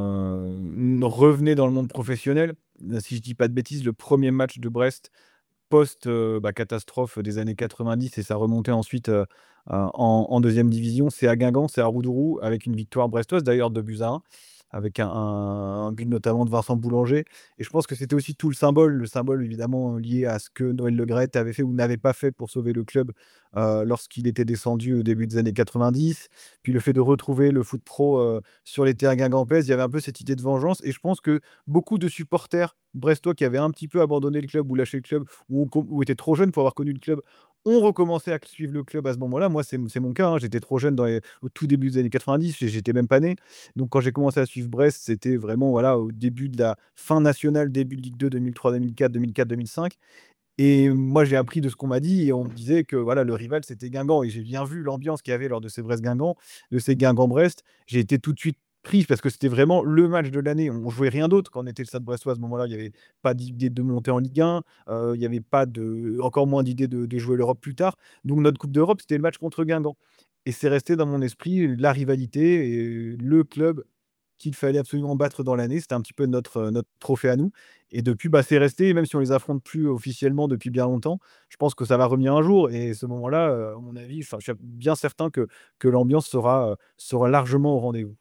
n revenait dans le monde professionnel. Si je dis pas de bêtises, le premier match de Brest post, heu, bah, catastrophe des années quatre-vingt-dix et sa remontée ensuite, heu heu, en en deuxième division. C'est à Guingamp, c'est à Roudourou avec une victoire brestoise d'ailleurs deux buts à un avec un un un but notamment de Vincent Boulanger et je pense que c'était aussi tout le symbole, le symbole évidemment lié à ce que Noël Le Graët avait fait ou n'avait pas fait pour sauver le club, heu, lorsqu'il était descendu au début des années quatre-vingt-dix. Puis le fait de retrouver le foot pro, heu, sur les terrains guingampaises, il y avait un peu cette idée de vengeance et je pense que beaucoup de supporters brestois qui avaient un petit peu abandonné le club ou lâché le club ou com ou étaient trop jeunes pour avoir connu le club, ont recommencé à suivre le club à ce moment-là. Moi, c'est m c'est mon cas, hein, j'étais trop jeune dans les au tout début des années quatre-vingt-dix, j'é j'étais même pas né. Donc quand j'ai commencé à suivre Brest, c'était vraiment, voilà, au début de la fin nationale, début de Ligue deux, deux mille trois, deux mille quatre, deux mille quatre-deux mille cinq et moi, j'ai appris de ce qu'on m'a dit et on me disait que, voilà, le rival, c'était Guingamp et j'ai bien vu l'ambiance qu'il y avait lors de ces Brest-Guingamp, de ces Guingamp-Brest. J'ai été tout de suite pris parce que c'était vraiment le match de l'année. On jouait rien d'autre quand on était le Stade brestois à ce moment-là. Il y avait pas d'idée de monter en Ligue un, heu, il y avait pas de encore moins d'idée de de jouer l'Europe plus tard. Donc notre coupe d'Europe, c'était le match contre Guingamp et c'est resté dans mon esprit la rivalité et le club qu'il fallait absolument battre dans l'année. C'était un petit peu notre, heu, notre trophée à nous et depuis, bah, c'est resté, même si on les affronte plus officiellement depuis bien longtemps, je pense que ça va revenir un jour et ce moment-là, heu, à mon avis, enfin, je suis bien certain que que l'ambiance sera, heu, sera largement au rendez-vous.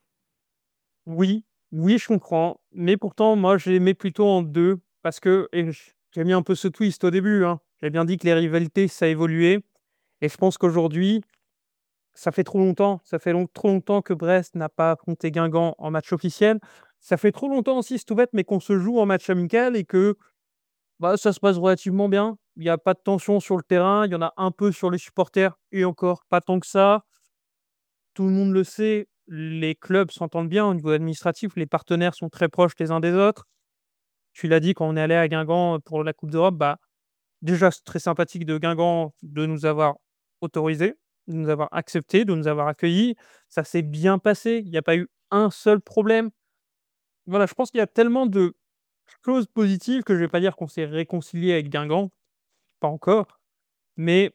Oui, oui, je comprends, mais pourtant, moi, je les mets plutôt en deux parce que et j j'ai mis un peu ce twist au début, hein. J'ai bien dit que les rivalités, ça évoluait et je pense qu'aujourd'hui, ça fait trop longtemps, ça fait long trop longtemps que Brest n'a pas affronté Guingamp en match officiel. Ça fait trop longtemps aussi, c'est tout bête, mais qu'on se joue en match amical et que, bah, ça se passe relativement bien. Il y a pas de tension sur le terrain, il y en a un peu sur les supporters et encore pas tant que ça. Tout le monde le sait, les clubs s'entendent bien au niveau administratif, les partenaires sont très proches les uns des autres. Tu l'as dit, quand on est allé à Guingamp, pour la coupe d'Europe, bah, déjà, c'est très sympathique de Guingamp de nous avoir autorisés, de nous avoir acceptés, de nous avoir accueillis. Ça s'est bien passé, il y a pas eu un seul problème. Voilà, je pense qu'il y a tellement de choses positives que je vais pas dire qu'on s'est réconciliés avec Guingamp, pas encore, mais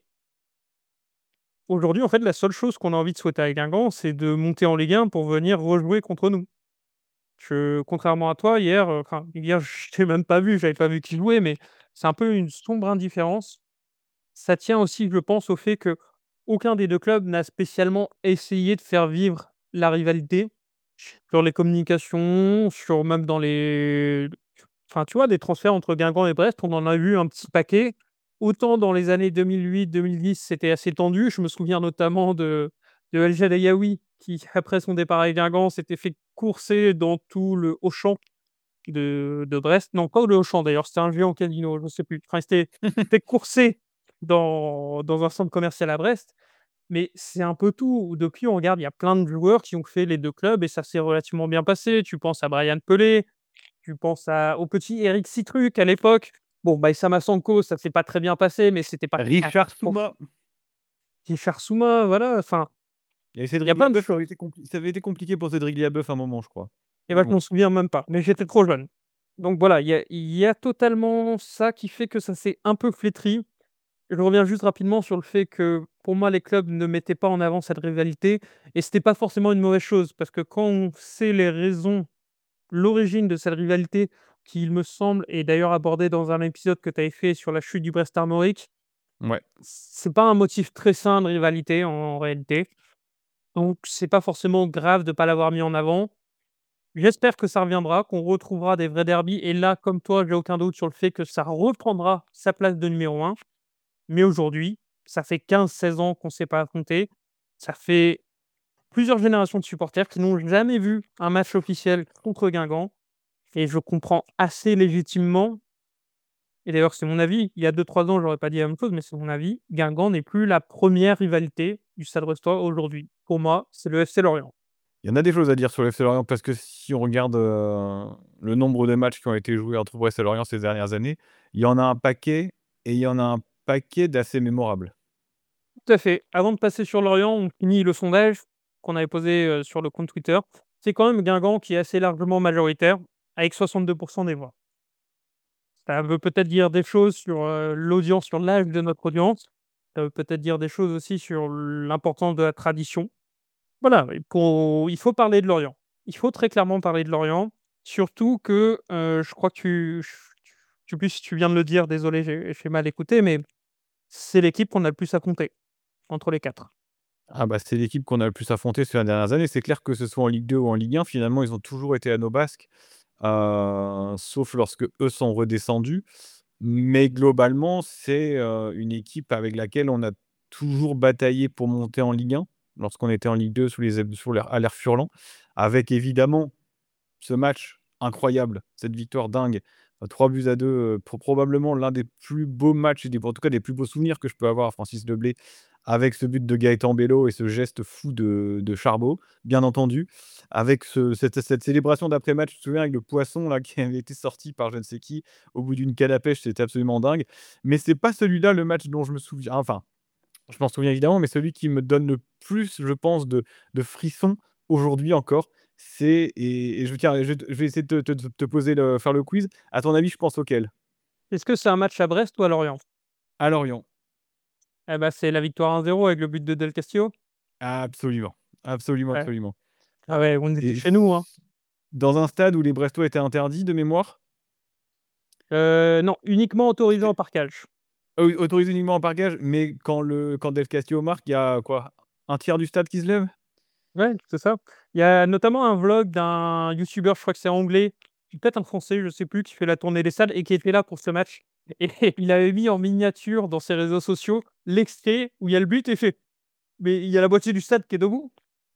aujourd'hui, en fait, la seule chose qu'on a envie de souhaiter à Guingamp, c'est de monter en Ligue un pour venir rejouer contre nous. Je contrairement à toi hier, heu, enfin hier je t'ai même pas vu, j'avais pas vu qui jouait, mais c'est un peu une sombre indifférence. Ça tient aussi, je pense, au fait qu'aucun des deux clubs n'a spécialement essayé de faire vivre la rivalité sur les communications, sur même dans les enfin, tu vois, des transferts entre Guingamp et Brest, on en a vu un petit paquet. Autant dans les années deux mille huit deux mille dix, c'était assez tendu. Je me souviens notamment de de El Jadaïaoui qui, après son départ avec Guingamp, s'était fait courser dans tout le Auchan de de Brest. Non, pas le Auchan d'ailleurs, c'était un géant casino, je ne sais plus. Enfin, il s'était fait courser dans dans un centre commercial à Brest, mais c'est un peu tout. Depuis, on regarde, il y a plein de joueurs qui ont fait les deux clubs et ça s'est relativement bien passé. Tu penses à Brian Pelé, tu penses à au petit Eric Citruc à l'époque. Bon, bah, Issama Sonko, ça s'est pas très bien passé, mais c'était pas Richard catastroph Souma. Richard Souma, voilà, enfin, Il y avait il y a Cédric plein de Labeuf, ça choses. avait été compli ça avait été compliqué pour Cédric Labeuf à un moment, je crois. Et Mais bah, je bon. m'en souviens même pas, mais j'étais trop jeune. Donc voilà, il y a il y a totalement ça qui fait que ça s'est un peu flétri. Je reviens juste rapidement sur le fait que, pour moi, les clubs ne mettaient pas en avant cette rivalité et c'était pas forcément une mauvaise chose parce que quand on sait les raisons, l'origine de cette rivalité qui, il me semble, est d'ailleurs abordée dans un épisode que tu avais fait sur la chute du Brest Armorique, Ouais. c'est pas un motif très sain de rivalité en en réalité. Donc c'est pas forcément grave de pas l'avoir mis en avant. J'espère que ça reviendra, qu'on retrouvera des vrais derbys et là, comme toi, j'ai aucun doute sur le fait que ça reprendra sa place de numéro un. Mais aujourd'hui, ça fait quinze seize ans qu'on ne s'est pas affrontés. Ça fait plusieurs générations de supporters qui n'ont jamais vu un match officiel contre Guingamp et je comprends assez légitimement et d'ailleurs c'est mon avis, il y a deux trois ans, j'aurais pas dit la même chose, mais c'est mon avis, Guingamp n'est plus la première rivalité du Stade Brestois aujourd'hui. Pour moi, c'est le F C Lorient. Il y en a des choses à dire sur le F C Lorient parce que si on regarde, heu, le nombre de matchs qui ont été joués entre Brest et Lorient ces dernières années, il y en a un paquet et il y en a un paquet d'assez mémorables. Tout à fait. Avant de passer sur Lorient, on finit le sondage qu'on avait posé, heu, sur le compte Twitter. C'est quand même Guingamp qui est assez largement majoritaire avec soixante-deux des voix. Ça veut peut-être dire des choses sur, heu, l'audience, sur l'âge de notre audience. Ça veut peut-être dire des choses aussi sur l'importance de la tradition. Voilà, et pour il faut parler de Lorient. Il faut très clairement parler de Lorient, surtout que, heu, je crois que tu ch je sais plus si tu viens de le dire, désolé, j'ai j'ai mal écouté, mais c'est l'équipe qu'on a le plus affrontée, entre les quatre. Ah bah, c'est l'équipe qu'on a le plus affrontée ces dernières années. C'est clair que ce soit en Ligue deux ou en Ligue un, finalement, ils ont toujours été à nos basques, heu, sauf lorsque eux sont redescendus. Mais globalement, c'est, heu, une équipe avec laquelle on a toujours bataillé pour monter en Ligue un, lorsqu'on était en Ligue deux sous les sous l'air à l'ère Furlan, avec évidemment ce match incroyable, cette victoire dingue, heu, trois buts à deux, heu, pro probablement l'un des plus beaux matchs et des en tout cas des plus beaux souvenirs que je peux avoir à Francis Leblay, avec ce but de Gaëtan Bello et ce geste fou de de Charbot, bien entendu. Avec ce cette cette célébration d'après-match, tu te souviens avec le poisson là qui avait été sorti par je ne sais qui, au bout d'une canne à pêche, c'était absolument dingue. Mais c'est pas celui-là le match dont je me souviens, enfin, je m'en souviens évidemment, mais celui qui me donne le plus, je pense, de de frissons aujourd'hui encore, c'est et et je tiens, je vais te je vais essayer de te te te poser le faire le quiz. À ton avis, je pense auquel? Est-ce que c'est un match à Brest ou à Lorient? À Lorient. Eh bah, c'est la victoire un zéro avec le but de Del Castillo. Absolument, absolument, Ouais. absolument. Ah ouais, on était Et chez nous, hein. c dans un stade où les Brestois étaient interdits de mémoire? Heu, non, uniquement autorisé en parkage. Ah oui, autorisé uniquement en parkage, mais quand le quand Del Castillo marque, il y a quoi? Un tiers du stade qui se lève? Ouais, c'est ça. Il y a notamment un vlog d'un youtubeur, je crois que c'est anglais, ou peut-être un français, je sais plus, qui fait la tournée des stades et qui était là pour ce match et il avait mis en miniature dans ses réseaux sociaux l'extrait où il y a le but et il fait: «Mais il y a la moitié du stade qui est debout».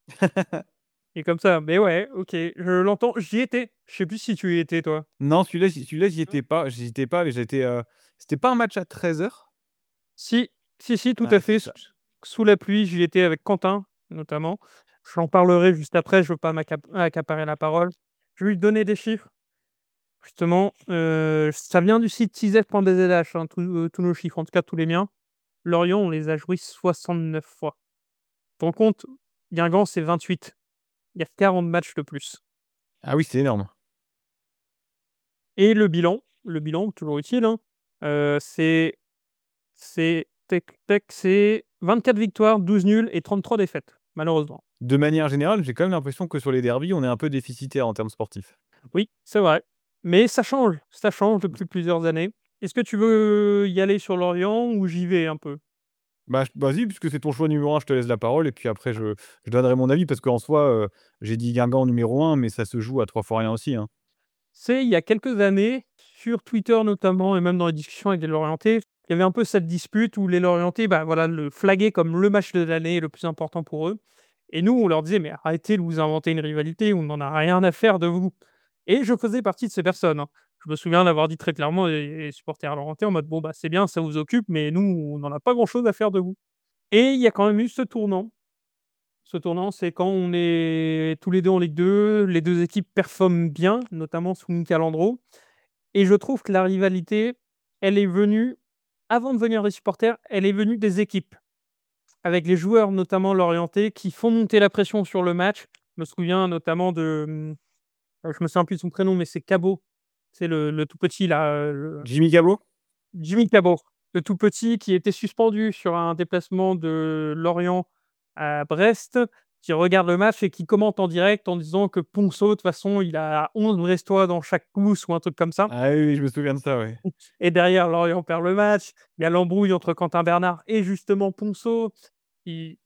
Et comme ça, mais ouais, OK, je l'entends, j'y étais. Je sais plus si tu y étais toi? Non, celui-là, j'y celui-là, j'y étais pas, j'y étais pas, mais j'étais, heu, c'était pas un match à treize heures? Si, si, si, tout Ah, à c'est fait, s ça. sous la pluie, j'y étais avec Quentin, notamment. J'en parlerai juste après, je veux pas m'accap accaparer la parole. Je vais lui donner des chiffres. Justement, heu, ça vient du site six f point b z h, hein, tous, heu, tous nos chiffres, en tout cas tous les miens. Lorient, on les a joués soixante-neuf fois. Tu te rends compte? Guingamp, c'est vingt-huit. Il y a quarante matchs de plus. Ah oui, c'est énorme. Et le bilan, le bilan, toujours utile, hein, heu, c'est c'est tac tac, c'est vingt-quatre victoires, douze nuls et trente-trois défaites, malheureusement. De manière générale, j'ai quand même l'impression que sur les derbys, on est un peu déficitaire en termes sportifs. Oui, c'est vrai, mais ça change, ça change depuis plusieurs années. Est-ce que tu veux y aller sur Lorient ou j'y vais un peu? Bah, j vas-y, puisque c'est ton choix numéro un, je te laisse la parole et puis après je je donnerai mon avis parce qu'en soi, heu, j'ai dit Guingamp numéro un, mais ça se joue à trois fois rien aussi, hein. C'est il y a quelques années, sur Twitter notamment et même dans les discussions avec des Lorientais, il y avait un peu cette dispute où les Lorientais, bah, voilà, le flaguaient comme le match de l'année, le plus important pour eux. Et nous, on leur disait: «Mais arrêtez de vous inventer une rivalité, on n'en a rien à faire de vous». Et je faisais partie de ces personnes, hein. Je me souviens d'avoir dit très clairement aux aux supporters lorientais en mode: «Bon, bah, c'est bien, ça vous occupe, mais nous, on n'en a pas grand-chose à faire de vous». Et il y a quand même eu ce tournant. Ce tournant, c'est quand on est tous les deux en Ligue deux, les deux équipes performent bien, notamment sous Michael Landreau. Et je trouve que la rivalité, elle est venue avant de venir des supporters, elle est venue des équipes. Avec les joueurs, notamment l'orienté, qui font monter la pression sur le match. Je me souviens notamment de, mmh, heu, je me souviens plus de son prénom, mais c'est Cabot. C'est le le tout petit là, heu, le Jimmy Cabot? Jimmy Cabot, le tout petit qui était suspendu sur un déplacement de Lorient à Brest, qui regarde le match et qui commente en direct en disant que Ponceau, de toute façon, il a onze Brestois dans chaque pouce ou un truc comme ça. Ah oui, oui, je me souviens de ça, ouais. Et derrière, Lorient perd le match. Il y a l'embrouille entre Quentin Bernard et justement Ponceau. Il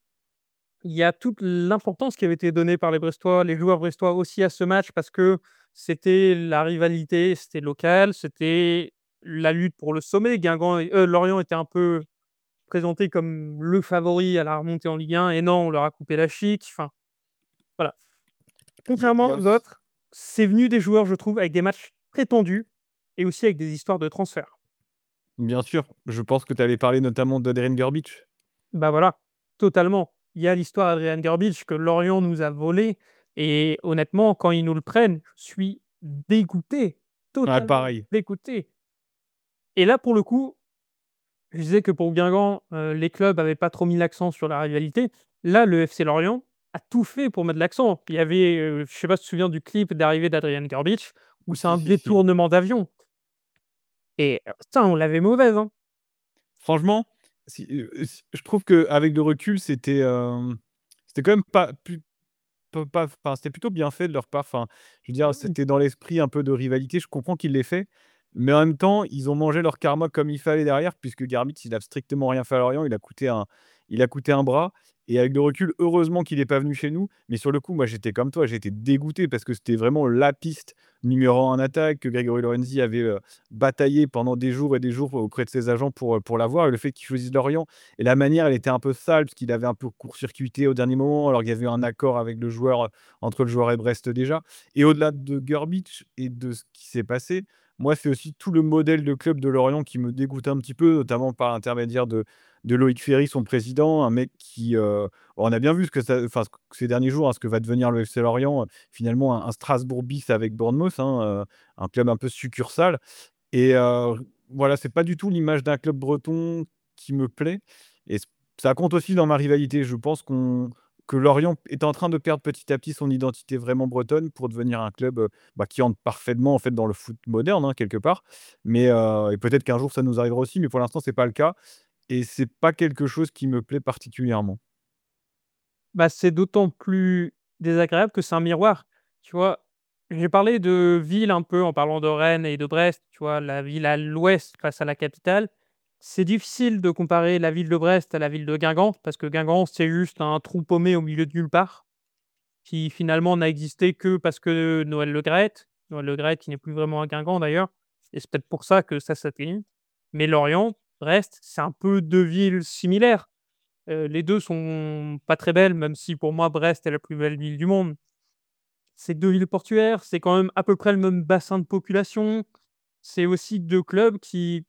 il y a toute l'importance qui avait été donnée par les Brestois, les joueurs brestois aussi à ce match parce que c'était la rivalité, c'était local, c'était la lutte pour le sommet. Guingamp et heu, Lorient était un peu présenté comme le favori à la remontée en Ligue un et non, on leur a coupé la chic. Enfin, voilà. Contrairement Bah, aux c autres, c'est venu des joueurs, je trouve, avec des matchs très tendus et aussi avec des histoires de transfert. Bien sûr, je pense que tu allais parler notamment d'Adrien Grbić. Bah, voilà, totalement. Il y a l'histoire Adrian Grbić que Lorient nous a volé et honnêtement, quand ils nous le prennent, je suis dégoûté, Ouais, totalement pareil. dégoûté. Et là, pour le coup, je disais que pour Guingamp, heu, les clubs avaient pas trop mis l'accent sur la rivalité. Là, le F C Lorient a tout fait pour mettre l'accent. Il y avait, heu, je sais pas si tu te souviens du clip d'arrivée d'Adrian Grbić où c'est Si, un si, si. détournement d'avion et heu, putain, on l'avait mauvaise, hein. Franchement, si, heu, s je trouve qu'avec le recul, c'était, hem, c'était quand même pas pu Peu pas enfin, c'était plutôt bien fait de leur part. Enfin, je veux dire, Mmh. c'était dans l'esprit un peu de rivalité. Je comprends qu'ils l'aient fait, mais en même temps, ils ont mangé leur karma comme il fallait derrière, puisque Garbitz, il a strictement rien fait à Lorient. Il a coûté un il a coûté un bras et avec le recul, heureusement qu'il est pas venu chez nous. Mais sur le coup, moi, j'étais comme toi, j'ai été dégoûté parce que c'était vraiment la piste numéro un en attaque, que Grégory Lorenzi avait, heu, bataillé pendant des jours et des jours auprès de ses agents pour, heu, pour l'avoir et le fait qu'il choisisse Lorient et la manière, elle était un peu sale parce qu'il avait un peu court-circuité au dernier moment, alors qu'il y avait eu un accord avec le joueur, heu, entre le joueur et Brest déjà. Et au-delà de Grbić et de ce qui s'est passé, moi, c'est aussi tout le modèle de club de Lorient qui me dégoûte un petit peu, notamment par l'intermédiaire de de Loïc Ferry, son président, un mec qui, heu, on a bien vu ce que ça enfin, ce que ces derniers jours, hein, ce que va devenir le F C Lorient, heu, finalement un un Strasbourg bis avec Bournemouth, hein, heu, un club un peu succursale. Et heu, voilà, c'est pas du tout l'image d'un club breton qui me plaît et c ça compte aussi dans ma rivalité. Je pense qu'on que Lorient est en train de perdre petit à petit son identité vraiment bretonne pour devenir un club, heu, bah, qui entre parfaitement, en fait, dans le foot moderne, hein, quelque part. Mais heu et peut-être qu'un jour ça nous arrivera aussi, mais pour l'instant, c'est pas le cas et c'est pas quelque chose qui me plaît particulièrement. Bah, c'est d'autant plus désagréable que c'est un miroir. Tu vois? J'ai parlé de ville un peu en parlant de Rennes et de Brest, tu vois? La ville à l'ouest face à la capitale. C'est difficile de comparer la ville de Brest à la ville de Guingamp, parce que Guingamp, c'est juste un trou paumé au milieu de nulle part, qui finalement n'a existé que parce que Noël Le Graët Noël Le Graët qui n'est plus vraiment à Guingamp d'ailleurs et c'est peut-être pour ça que ça s'atténue. Mais Lorient, Brest, c'est un peu deux villes similaires. Heu, les deux sont pas très belles, même si pour moi Brest est la plus belle ville du monde. C'est deux villes portuaires, c'est quand même à peu près le même bassin de population. C'est aussi deux clubs qui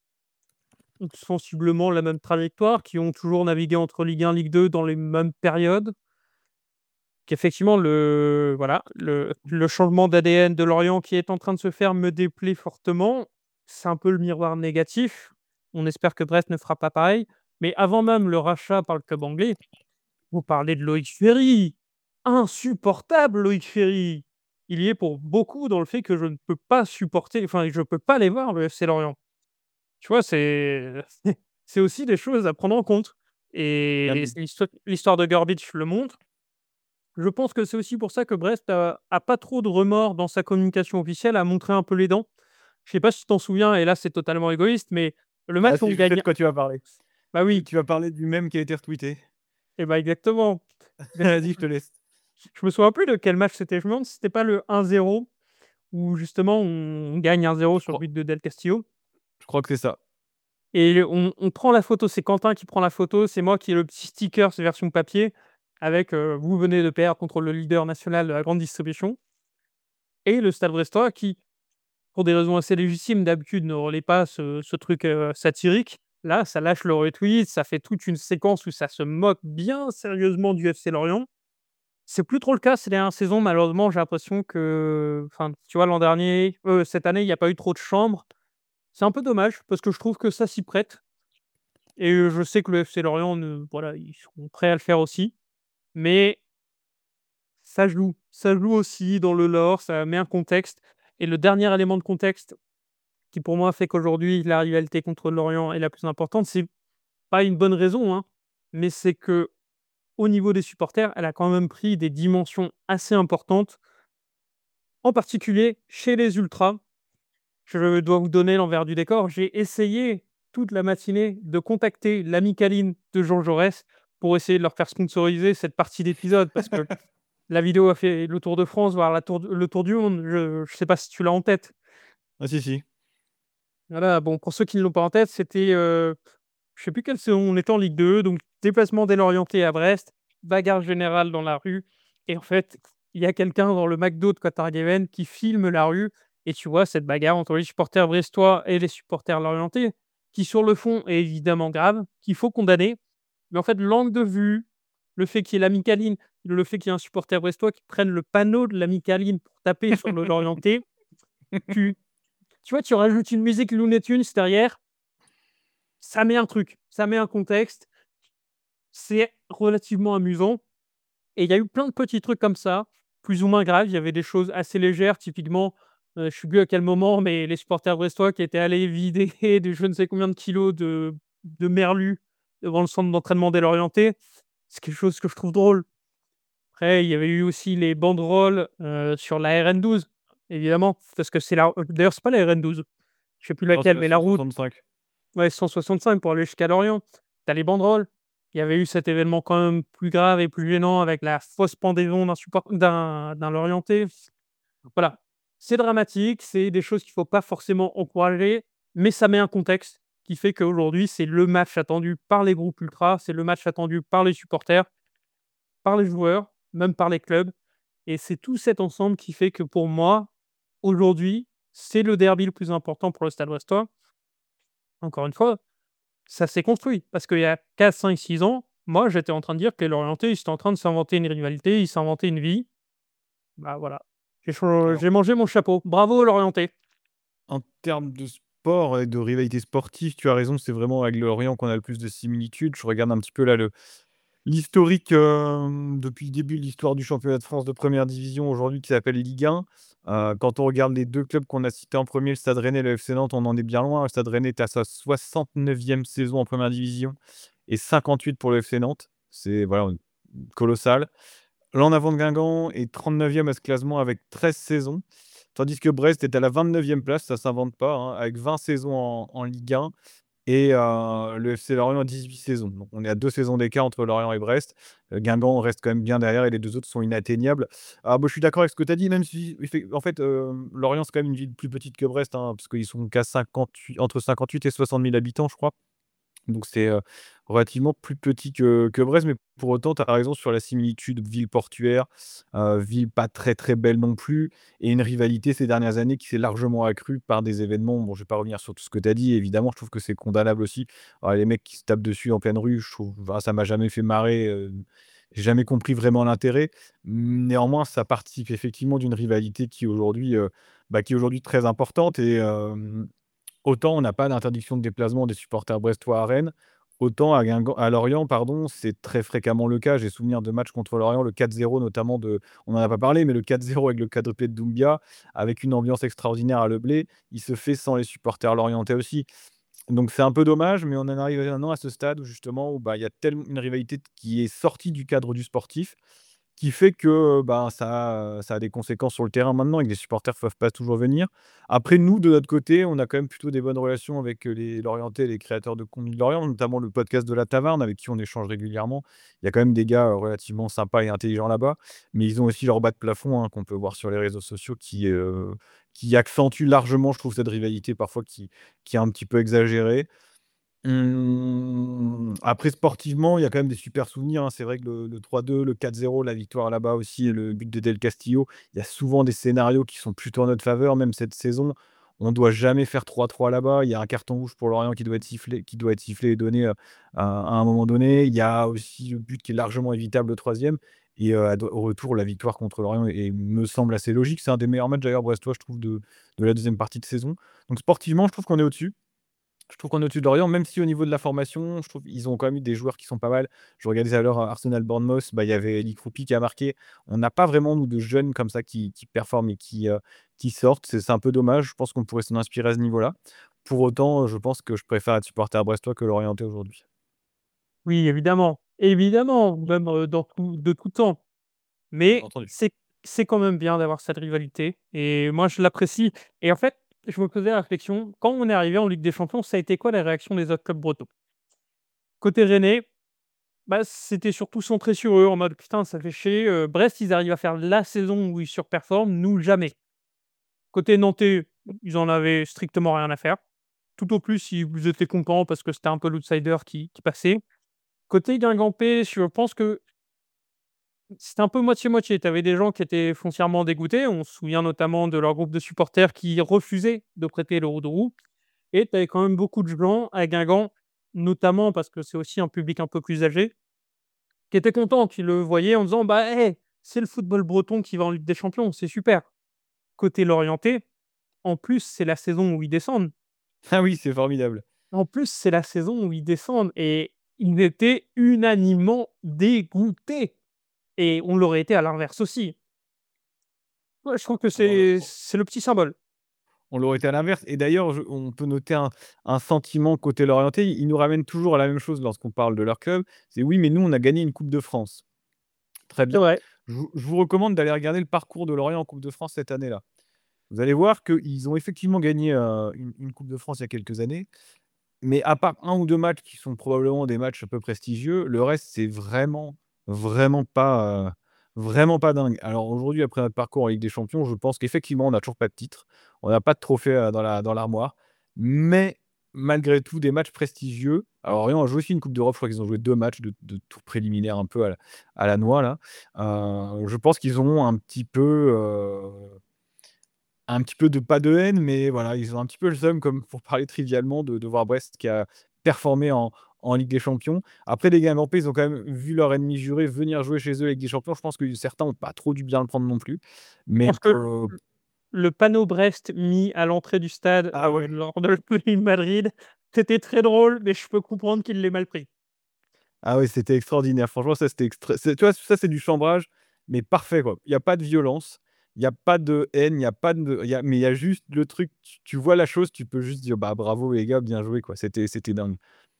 ont sensiblement la même trajectoire, qui ont toujours navigué entre Ligue un, Ligue deux dans les mêmes périodes, qu'effectivement le voilà, le le changement d'A D N de Lorient qui est en train de se faire me déplaît fortement. C'est un peu le miroir négatif. On espère que Brest ne fera pas pareil. Mais avant même le rachat par le club anglais, vous parlez de Loïc Ferry. Insupportable Loïc Ferry! Il y est pour beaucoup dans le fait que je ne peux pas supporter enfin, je ne peux pas aller voir le F C Lorient. Tu vois, c'est c'est aussi des choses à prendre en compte et Même et l'histo l'histoire de Gorbich le montre. Je pense que c'est aussi pour ça que Brest a a pas trop de remords dans sa communication officielle, à montrer un peu les dents. Je sais pas si tu t'en souviens et là, c'est totalement égoïste, mais le Ah match où si, on je sais gagne de quoi tu vas parler. bah Tu oui, tu vas parler du mème qui a été retweeté. et bah, exactement. Vas-y, je te laisse. Je me souviens plus de quel match c'était. Je me demande si c'était pas le un zéro où justement on gagne un zéro Je sur le crois but de Del Castillo je crois que c'est ça. et on on prend la photo. C'est Quentin qui prend la photo, c'est moi qui ai le petit sticker, c'est version papier avec, heu: «Vous venez de perdre contre le leader national de la grande distribution» et le Stade Brestois qui, pour des raisons assez légitimes, d'habitude ne relaie pas ce ce truc, heu, satirique. Là, ça lâche le retweet, ça fait toute une séquence où ça se moque bien sérieusement du F C Lorient. C'est plus trop le cas ces dernières saisons, malheureusement, j'ai l'impression que enfin, tu vois, l'an dernier, heu, cette année, il y a pas eu trop de chambres. C'est un peu dommage parce que je trouve que ça s'y prête et heu, je sais que le F C Lorient ne voilà, ils seront prêts à le faire aussi, mais ça joue. Ça joue aussi dans le lore, ça met un contexte et le dernier élément de contexte qui, pour moi, fait qu'aujourd'hui, la rivalité contre Lorient est la plus importante, c'est pas une bonne raison, hein, mais c'est que au niveau des supporters, elle a quand même pris des dimensions assez importantes, en particulier chez les ultras. Je dois vous donner l'envers du décor. J'ai essayé toute la matinée de contacter l'amicale de Jean Jaurès pour essayer de leur faire sponsoriser cette partie d'épisode parce que la vidéo a fait le tour de France, voire la tour le tour du monde. Je je sais pas si tu l'as en tête? Ah si, si. Voilà, bon, pour ceux qui ne l'ont pas en tête, c'était, heu, je sais plus quelle saison, on était en Ligue deux, donc déplacement des Lorientais à Brest, bagarre générale dans la rue et en fait, il y a quelqu'un dans le McDo de Quatregeven qui filme la rue et tu vois cette bagarre entre les supporters brestois et les supporters lorientais qui, sur le fond, est évidemment grave, qu'il faut condamner. Mais en fait, l'angle de vue, le fait qu'il y ait l'amicaline, le fait qu'il y ait un supporter brestois qui prenne le panneau de l'amicaline pour taper sur le Lorientais, tu tu vois, tu rajoutes une musique Looney Tunes derrière, ça met un truc, ça met un contexte, c'est relativement amusant et il y a eu plein de petits trucs comme ça, plus ou moins graves. Il y avait des choses assez légères, typiquement, heu, je sais plus à quel moment, mais les supporters brestois qui étaient allés vider de je ne sais combien de kilos de de merlu devant le centre d'entraînement des Lorientais. C'est quelque chose que je trouve drôle. Après, il y avait eu aussi les banderoles, heu, sur la R N douze, évidemment, parce que c'est la d'ailleurs, c'est pas la R N douze, je sais plus Non, c'est laquelle, la mais la route. cent soixante-cinq. Ouais, cent soixante-cinq pour aller jusqu'à Lorient. Tu as les banderoles. Il y avait eu cet événement quand même plus grave et plus gênant avec la fausse pendaison d'un support d'un d'un Lorientais. Voilà, c'est dramatique, c'est des choses qu'il faut pas forcément encourager, mais ça met un contexte qui fait qu'aujourd'hui, c'est le match attendu par les groupes ultras, c'est le match attendu par les supporters, par les joueurs, même par les clubs et c'est tout cet ensemble qui fait que pour moi, aujourd'hui, c'est le derby le plus important pour le Stade brestois. Encore une fois, ça s'est construit parce qu'il y a quatre, cinq, six ans, moi, j'étais en train de dire que les Lorientais, ils étaient en train de s'inventer une rivalité, ils s'inventaient une vie. Bah, voilà, j'ai cho Alors, j'ai mangé mon chapeau. Bravo Lorientais! en termes de sport et de rivalité sportive, tu as raison, c'est vraiment avec Lorient qu'on a le plus de similitudes. Je regarde un petit peu là le l'historique, hem, depuis le début de l'histoire du championnat de France de première division aujourd'hui qui s'appelle Ligue un. Heu, quand on regarde les deux clubs qu'on a cités en premier, le Stade Rennais et le F C Nantes, on en est bien loin. Le Stade Rennais est à sa soixante-neuvième saison en première division et cinquante-huit pour le F C Nantes. C'est voilà, colossal. L'En Avant de Guingamp est trente-neuvième à ce classement avec treize saisons, tandis que Brest est à la vingt-neuvième place, ça s'invente pas, hein, avec vingt saisons en en Ligue un et heu, le F C Lorient a dix-huit saisons. Donc on est à deux saisons d'écart entre Lorient et Brest. Heu, Guingamp reste quand même bien derrière et les deux autres sont inatteignables. Alors moi je suis d'accord avec ce que tu as dit, même si effec en fait, hem, Lorient c'est quand même une ville plus petite que Brest, hein, parce qu'ils sont qu'à cinquante-huit entre cinquante-huit et soixante mille habitants, je crois. Donc c'est, heu, relativement plus petit que que Brest, mais pour autant, tu as raison sur la similitude ville portuaire, heu, ville pas très, très belle non plus et une rivalité ces dernières années qui s'est largement accrue par des événements. Bon, je vais pas revenir sur tout ce que tu as dit, évidemment, je trouve que c'est condamnable aussi. Ah, les mecs qui se tapent dessus en pleine rue, je trouve enfin, ça m'a jamais fait marrer, heu, j'ai jamais compris vraiment l'intérêt. Néanmoins, ça participe effectivement d'une rivalité qui aujourd'hui, heu, bah, qui est aujourd'hui très importante et hem, autant on n'a pas d'interdiction de déplacement des supporters brestois à Rennes, autant à Guingamp à Lorient, pardon, c'est très fréquemment le cas. J'ai souvenir de matchs contre Lorient, le quatre zéro notamment de on n'en a pas parlé, mais le quatre zéro avec le quadruplé de Doumbia, avec une ambiance extraordinaire à Leblé, il se fait sans les supporters lorientais aussi. Donc c'est un peu dommage, mais on en arrive maintenant à ce stade où justement où, bah, il y a tellement une rivalité qui est sortie du cadre du sportif, qui fait que, bah, ça a ça a des conséquences sur le terrain maintenant et que les supporters peuvent pas toujours venir. Après nous, de notre côté, on a quand même plutôt des bonnes relations avec, heu, les Lorientais, les créateurs de contenu de Lorient, notamment le podcast de La Taverne avec qui on échange régulièrement. Il y a quand même des gars, heu, relativement sympas et intelligents là-bas, mais ils ont aussi leur bas de plafond, hein, qu'on peut voir sur les réseaux sociaux qui, heu, qui accentue largement, je trouve, cette rivalité parfois qui qui est un petit peu exagérée. Mmh, après sportivement, il y a quand même des super souvenirs, hein. C'est vrai que le le trois deux, le quatre zéro, la victoire là-bas aussi et le but de Del Castillo, il y a souvent des scénarios qui sont plutôt en notre faveur, même cette saison. On doit jamais faire trois trois là-bas. Il y a un carton rouge pour Lorient qui doit être sifflé qui doit être sifflé et donné, heu, à à un moment donné. Il y a aussi le but qui est largement évitable, le troisième et heu, à do au retour, la victoire contre Lorient et me semble assez logique. C'est un des meilleurs matchs d'ailleurs brestois, je trouve, de de la deuxième partie de saison. Donc sportivement, je trouve qu'on est au-dessus. Je trouve qu'on est au-dessus de Lorient, même si au niveau de la formation, je trouve qu'ils ont quand même eu des joueurs qui sont pas mal. Je regardais tout à l'heure Arsenal-Bournemouth, bah, il y avait Eli Kroupi qui a marqué. On n'a pas vraiment, nous, de jeunes comme ça qui qui performent et qui, heu, qui sortent. C'est c'est un peu dommage. Je pense qu'on pourrait s'en inspirer à ce niveau-là. Pour autant, je pense que je préfère être supporter brestois que lorientais aujourd'hui. Oui, évidemment, évidemment, même, heu, dans tout de tout temps. Bien Mais entendu. c'est c'est quand même bien d'avoir cette rivalité et moi je l'apprécie et en fait, je me posais la réflexion, quand on est arrivé en Ligue des Champions, ça a été quoi la réaction des autres clubs bretons? Côté rennais, bah, c'était surtout centré sur eux en mode: «Putain, ça fait chier, heu, Brest, ils arrivent à faire la saison où ils surperforment, nous jamais». Côté nantais, ils en avaient strictement rien à faire. Tout au plus, ils étaient contents parce que c'était un peu l'outsider qui qui passait. Côté guingampais, je pense que c'était un peu moitié-moitié. Tu avais des gens qui étaient foncièrement dégoûtés. On se souvient notamment de leur groupe de supporters qui refusaient de prêter le Roux et tu avais quand même beaucoup de gens à Guingamp, notamment parce que c'est aussi un public un peu plus âgé, qui étaient contents, qui le voyaient en disant: «Bah, hey, c'est le football breton qui va en Ligue des Champions, c'est super». Côté l'Orientais, en plus, c'est la saison où ils descendent. Ah oui, c'est formidable. En plus, c'est la saison où ils descendent et ils étaient unanimement dégoûtés et on l'aurait été à l'inverse aussi. Ouais, je trouve que On c'est c'est le petit symbole. on l'aurait été à l'inverse et d'ailleurs, je on peut noter un un sentiment côté lorientais. Ils nous ramènent toujours à la même chose lorsqu'on parle de leur club. C'est: «Oui, mais nous, on a gagné une coupe de France». Très C'est bien. vrai. Je vous je vous recommande d'aller regarder le parcours de Lorient en coupe de France cette année-là. Vous allez voir qu'ils ont effectivement gagné, heu, une une coupe de France il y a quelques années, mais à part un ou deux matchs qui sont probablement des matchs un peu prestigieux, le reste, c'est vraiment, vraiment pas, heu, vraiment pas dingue. Alors aujourd'hui, après notre parcours en Ligue des Champions, je pense qu'effectivement, on n'a toujours pas de titre. On n'a pas de trophée, heu, dans la dans l'armoire, mais malgré tout, des matchs prestigieux. Alors Lorient a joué aussi une coupe d'Europe, je crois qu'ils ont joué deux matchs de de tours préliminaires un peu à la à la noix là. Heu, je pense qu'ils ont un petit peu, heu un petit peu de pas de haine, mais voilà, ils ont un petit peu le seum, comme pour parler trivialement, de de voir Brest qui a performé en en Ligue des Champions. Après les Guingampais, ils ont quand même vu leur ennemi juré venir jouer chez eux avec des champions. Je pense que certains ont pas trop dû bien le prendre non plus. Je Mais pense que heu, le panneau Brest mis à l'entrée du stade, ah heu, ouais, lors de Madrid, c'était très drôle, mais je peux comprendre qu'il l'ait mal pris. ah ouais, c'était extraordinaire. Franchement, ça c'était extré c'est tu vois, ça c'est du chambrage, mais parfait quoi. Il y a pas de violence, il y a pas de haine, il y a pas de il y a mais il y a juste le truc, tu tu vois la chose, tu peux juste dire: «Bah bravo les gars, bien joué quoi». C'était c'était dingue.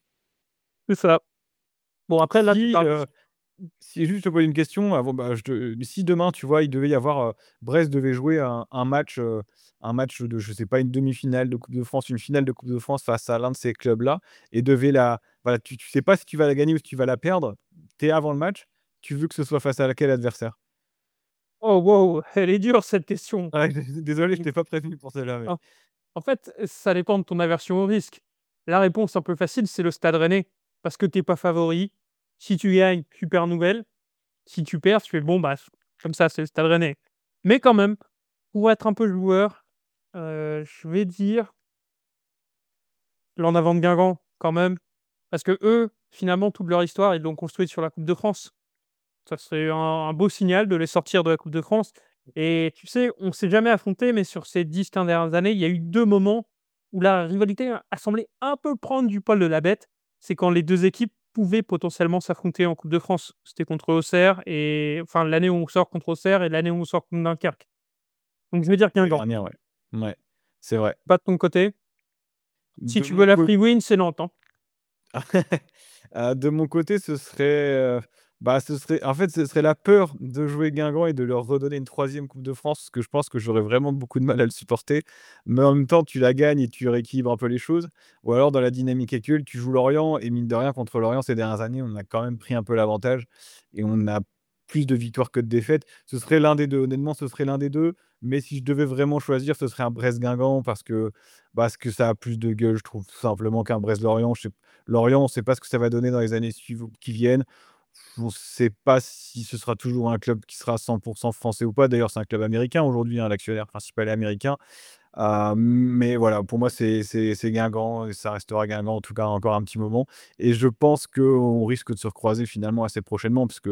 C'est ça. Bon après là tu Si, parles heu Si juste je te pose une question avant, bah, je te si demain, tu vois, il devait y avoir, heu, Brest devait jouer un un match, heu, un match de je sais pas, une demi-finale de Coupe de France, une finale de Coupe de France face à l'un de ces clubs-là et devait la voilà, tu tu sais pas si tu vas la gagner ou si tu vas la perdre. Tu es avant le match, tu veux que ce soit face à quel adversaire? oh wow, elle est dure cette question. Ouais, désolé, je Mmh, t'ai pas prévenu pour celle-là, mais en en fait, ça dépend de ton aversion au risque. La réponse un peu facile, c'est le Stade Rennais, parce que tu es pas favori. Si tu gagnes, super nouvelle. Si tu perds, tu fais: «Bon, bah, comme ça, c'est le Stade Rennais». Mais quand même, pour être un peu joueur, heu, je vais dire l'En Avant de Guingamp, quand même, parce qu'eux, finalement, toute leur histoire, ils l'ont construite sur la coupe de France. Ça serait un un beau signal de les sortir de la Coupe de France et tu sais, on s'est jamais affronté, mais sur ces dix quinze dernières années, il y a eu deux moments où la rivalité a a semblé un peu prendre du poil de la bête. C'est quand les deux équipes pouvaient potentiellement s'affronter en Coupe de France. C'était contre Auxerre et enfin l'année où on sort contre Auxerre et l'année où on sort contre Dunkerque. Donc je vais dire L'année Guingamp. dernière, ouais. Ouais, c'est vrai. Pas de ton côté? Si De tu veux mon la cô free win, c'est Nantes, hein. Heu, de mon côté, ce serait, heu, bah, ce serait en fait, ce serait la peur de jouer Guingamp et de leur redonner une troisième coupe de France, parce que je pense que j'aurais vraiment beaucoup de mal à le supporter. Mais en même temps, tu la gagnes et tu rééquilibres un peu les choses. Ou alors dans la dynamique actuelle, tu joues Lorient et mine de rien, contre Lorient ces dernières années, on a quand même pris un peu l'avantage et on a plus de victoires que de défaites. Ce serait l'un des deux. Honnêtement, ce serait l'un des deux. Mais si je devais vraiment choisir, ce serait un Brest-Guingamp parce que parce que ça a plus de gueule, je trouve, tout simplement qu'un Brest-Lorient. Je sais Lorient, on ne sait pas ce que ça va donner dans les années suiv qui viennent. On ne sait pas si ce sera toujours un club qui sera cent pour cent français ou pas. D'ailleurs, c'est un club américain aujourd'hui, hein, l'actionnaire principal est américain. Heu, mais voilà, pour moi, c'est c'est c'est Guingamp et ça restera Guingamp, en tout cas, encore un petit moment et je pense qu'on risque de se recroiser finalement assez prochainement puisque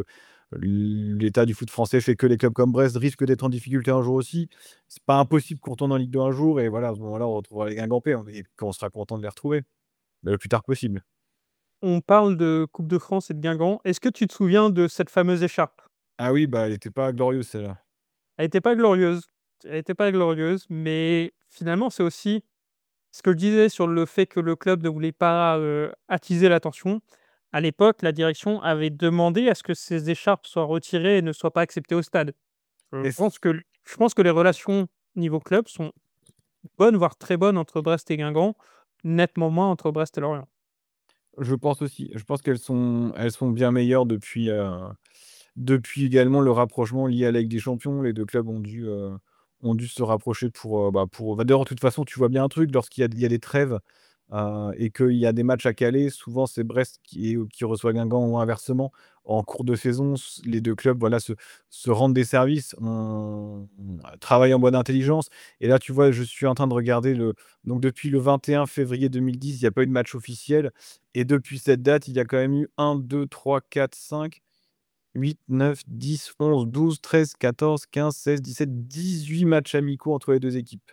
l'état du foot français fait que les clubs comme Brest risquent d'être en difficulté un jour aussi. C'est pas impossible qu'on retourne en Ligue deux un jour et voilà, à ce moment-là, on retrouvera les Guingampais et qu'on sera content de les retrouver, mais le plus tard possible. On parle de Coupe de France et de Guingamp. Est-ce que tu te souviens de cette fameuse écharpe? Ah oui, bah, elle était pas glorieuse celle-là. Elle était pas glorieuse, elle était pas glorieuse, mais finalement, c'est aussi ce que je disais sur le fait que le club ne voulait pas, heu, attiser l'attention. À l'époque, la direction avait demandé à ce que ces écharpes soient retirées et ne soient pas acceptées au stade. Je Et c pense que je pense que les relations niveau club sont bonnes, voire très bonnes entre Brest et Guingamp, nettement moins entre Brest et Lorient. je pense aussi. Je pense qu'elles sont elles sont bien meilleures depuis, heu, depuis également le rapprochement lié à la Ligue des Champions. Les deux clubs ont dû, heu, ont dû se rapprocher pour, heu, bah, pour bah, d'ailleurs, de toute façon, tu vois bien un truc, lorsqu'il y a il y a des trêves, heu et qu'il y a des matchs à caler, souvent c'est Brest qui est qui reçoit Guingamp ou inversement. En cours de saison, s les deux clubs, voilà, se se rendent des services, on on travaille en bonne intelligence et là, tu vois, je suis en train de regarder le donc depuis le vingt et un février deux mille dix, il y a pas eu de match officiel et depuis cette date, il y a quand même eu un, deux, trois, quatre, cinq, huit, neuf, dix, onze, douze, treize, quatorze, quinze, seize, dix-sept, dix-huit matchs amicaux entre les deux équipes.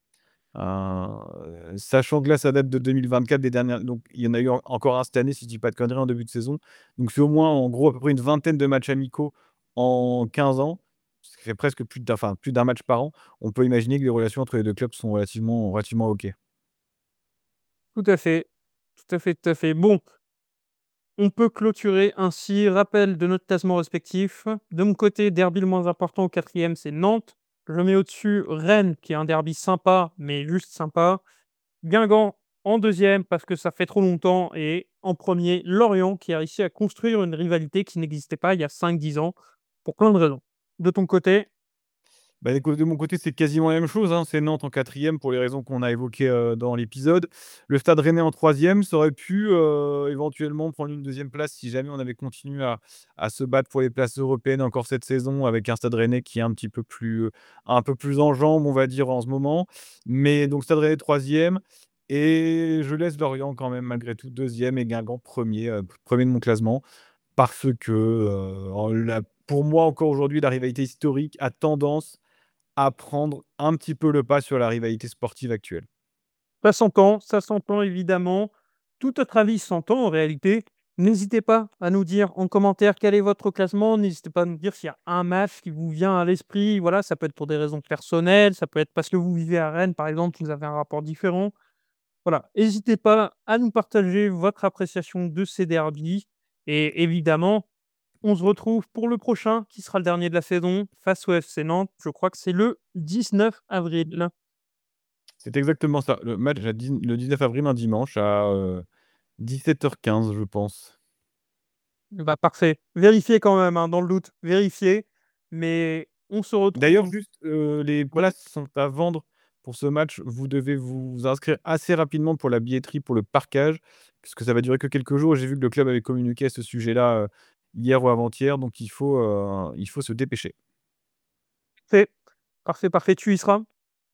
Heu, sachant que là, ça date de deux mille vingt-quatre, des dernières donc il y en a eu en encore un cette année, si je dis pas de conneries, en début de saison. Donc c'est au moins, en gros, à peu près une vingtaine de matchs amicaux en quinze ans. Ce qui fait presque plus d'un enfin, plus d'un match par an. On peut imaginer que les relations entre les deux clubs sont relativement relativement OK. Tout à fait, tout à fait, tout à fait. Bon, on peut clôturer ainsi. Rappel de notre classement respectif. De mon côté, derby le moins important au quatrième, c'est Nantes. Je mets au-dessus Rennes, qui est un derby sympa, mais juste sympa. Guingamp en deuxième, parce que ça fait trop longtemps. Et en premier, Lorient, qui a réussi à construire une rivalité qui n'existait pas il y a cinq dix ans, pour plein de raisons. De ton côté, Bah, écoute, de mon côté, c'est quasiment la même chose, hein. C'est Nantes en quatrième pour les raisons qu'on a évoquées, heu, dans l'épisode. Le Stade Rennais en troisième, ça aurait pu, heu, éventuellement prendre une deuxième place si jamais on avait continué à à se battre pour les places européennes encore cette saison avec un Stade Rennais qui est un petit peu plus, heu, un peu plus en jambes, on va dire, en ce moment. Mais donc Stade Rennais troisième et je laisse Lorient quand même malgré tout deuxième et Guingamp premier, er de mon classement parce que, heu, en la pour moi encore aujourd'hui, la rivalité historique a tendance à prendre un petit peu le pas sur la rivalité sportive actuelle. ça s'entend, ça s'entend évidemment. Tout notre avis s'entend en réalité. N'hésitez pas à nous dire en commentaire quel est votre classement. N'hésitez pas à nous dire s'il y a un match qui vous vient à l'esprit. Voilà, ça peut être pour des raisons personnelles, ça peut être parce que vous vivez à Rennes, par exemple, vous avez un rapport différent. Voilà, n'hésitez pas à nous partager votre appréciation de ces derbies. Et évidemment, on se retrouve pour le prochain, qui sera le dernier de la saison, face au F C Nantes. Je crois que c'est le dix-neuf avril. C'est exactement ça. Le match à dix le dix-neuf avril, un dimanche à, heu, dix-sept heures quinze, je pense. Bah, parfait. Vérifiez quand même, hein, dans le doute, vérifiez. Mais on se D'ailleurs, retrouve juste, heu, les oui, places sont à vendre pour ce match. Vous devez vous inscrire assez rapidement pour la billetterie, pour le parquage, puisque ça va durer que quelques jours. J'ai vu que le club avait communiqué à ce sujet-là, heu, hier ou avant-hier, donc il faut, heu, il faut se dépêcher. parfait, parfait, parfait, tu y seras?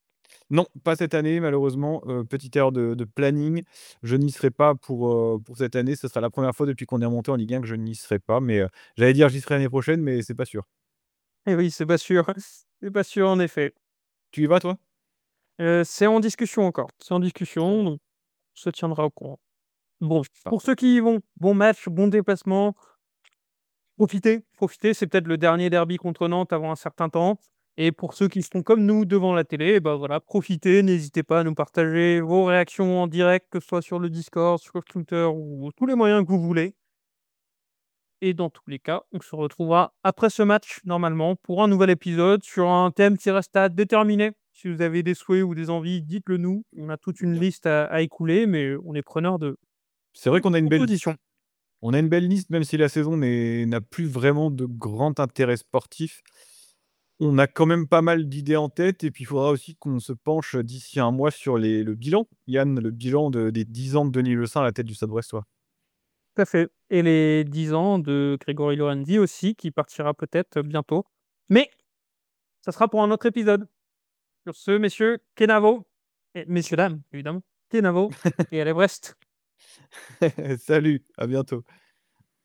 Non, pas cette année malheureusement, heu, petite erreur de de planning. Je n'y serai pas pour, heu, pour cette année. Ce sera la première fois depuis qu'on est remonté en Ligue un que je n'y serai pas, mais, heu, j'allais dire j'y serai l'année prochaine, mais c'est pas sûr. Eh oui, c'est pas sûr. C'est pas sûr en effet. Tu y vas toi? Heu, c'est en discussion encore. C'est en discussion, donc on se tiendra au courant. Bon, pour Parfait. ceux qui y vont, bon match, bon déplacement. Profitez, profitez, c'est peut-être le dernier derby contre Nantes avant un certain temps et pour ceux qui seront comme nous devant la télé, bah, voilà, profitez, n'hésitez pas à nous partager vos réactions en direct, que ce soit sur le Discord, sur Twitter ou tous les moyens que vous voulez et dans tous les cas, on se retrouvera après ce match normalement pour un nouvel épisode sur un thème qui reste à déterminer. Si vous avez des souhaits ou des envies, dites-le nous. On a toute une Bien. liste à à écouler, mais on est preneur de C'est vrai qu'on a une belle propositions. on a une belle liste, même si la saison n'est n'a plus vraiment de grand intérêt sportif. On a quand même pas mal d'idées en tête et puis il faudra aussi qu'on se penche, heu, d'ici un mois sur les le bilan. Yann, le bilan de des dix ans de Denis Lessein à la tête du Stade Brestois. Tout à fait et les dix ans de Grégory Lorenzi aussi qui partira peut-être bientôt. Mais ça sera pour un autre épisode. Sur ce, messieurs, Kenavo et messieurs, dames, évidemment, Kenavo et allez Brest! Salut, à bientôt.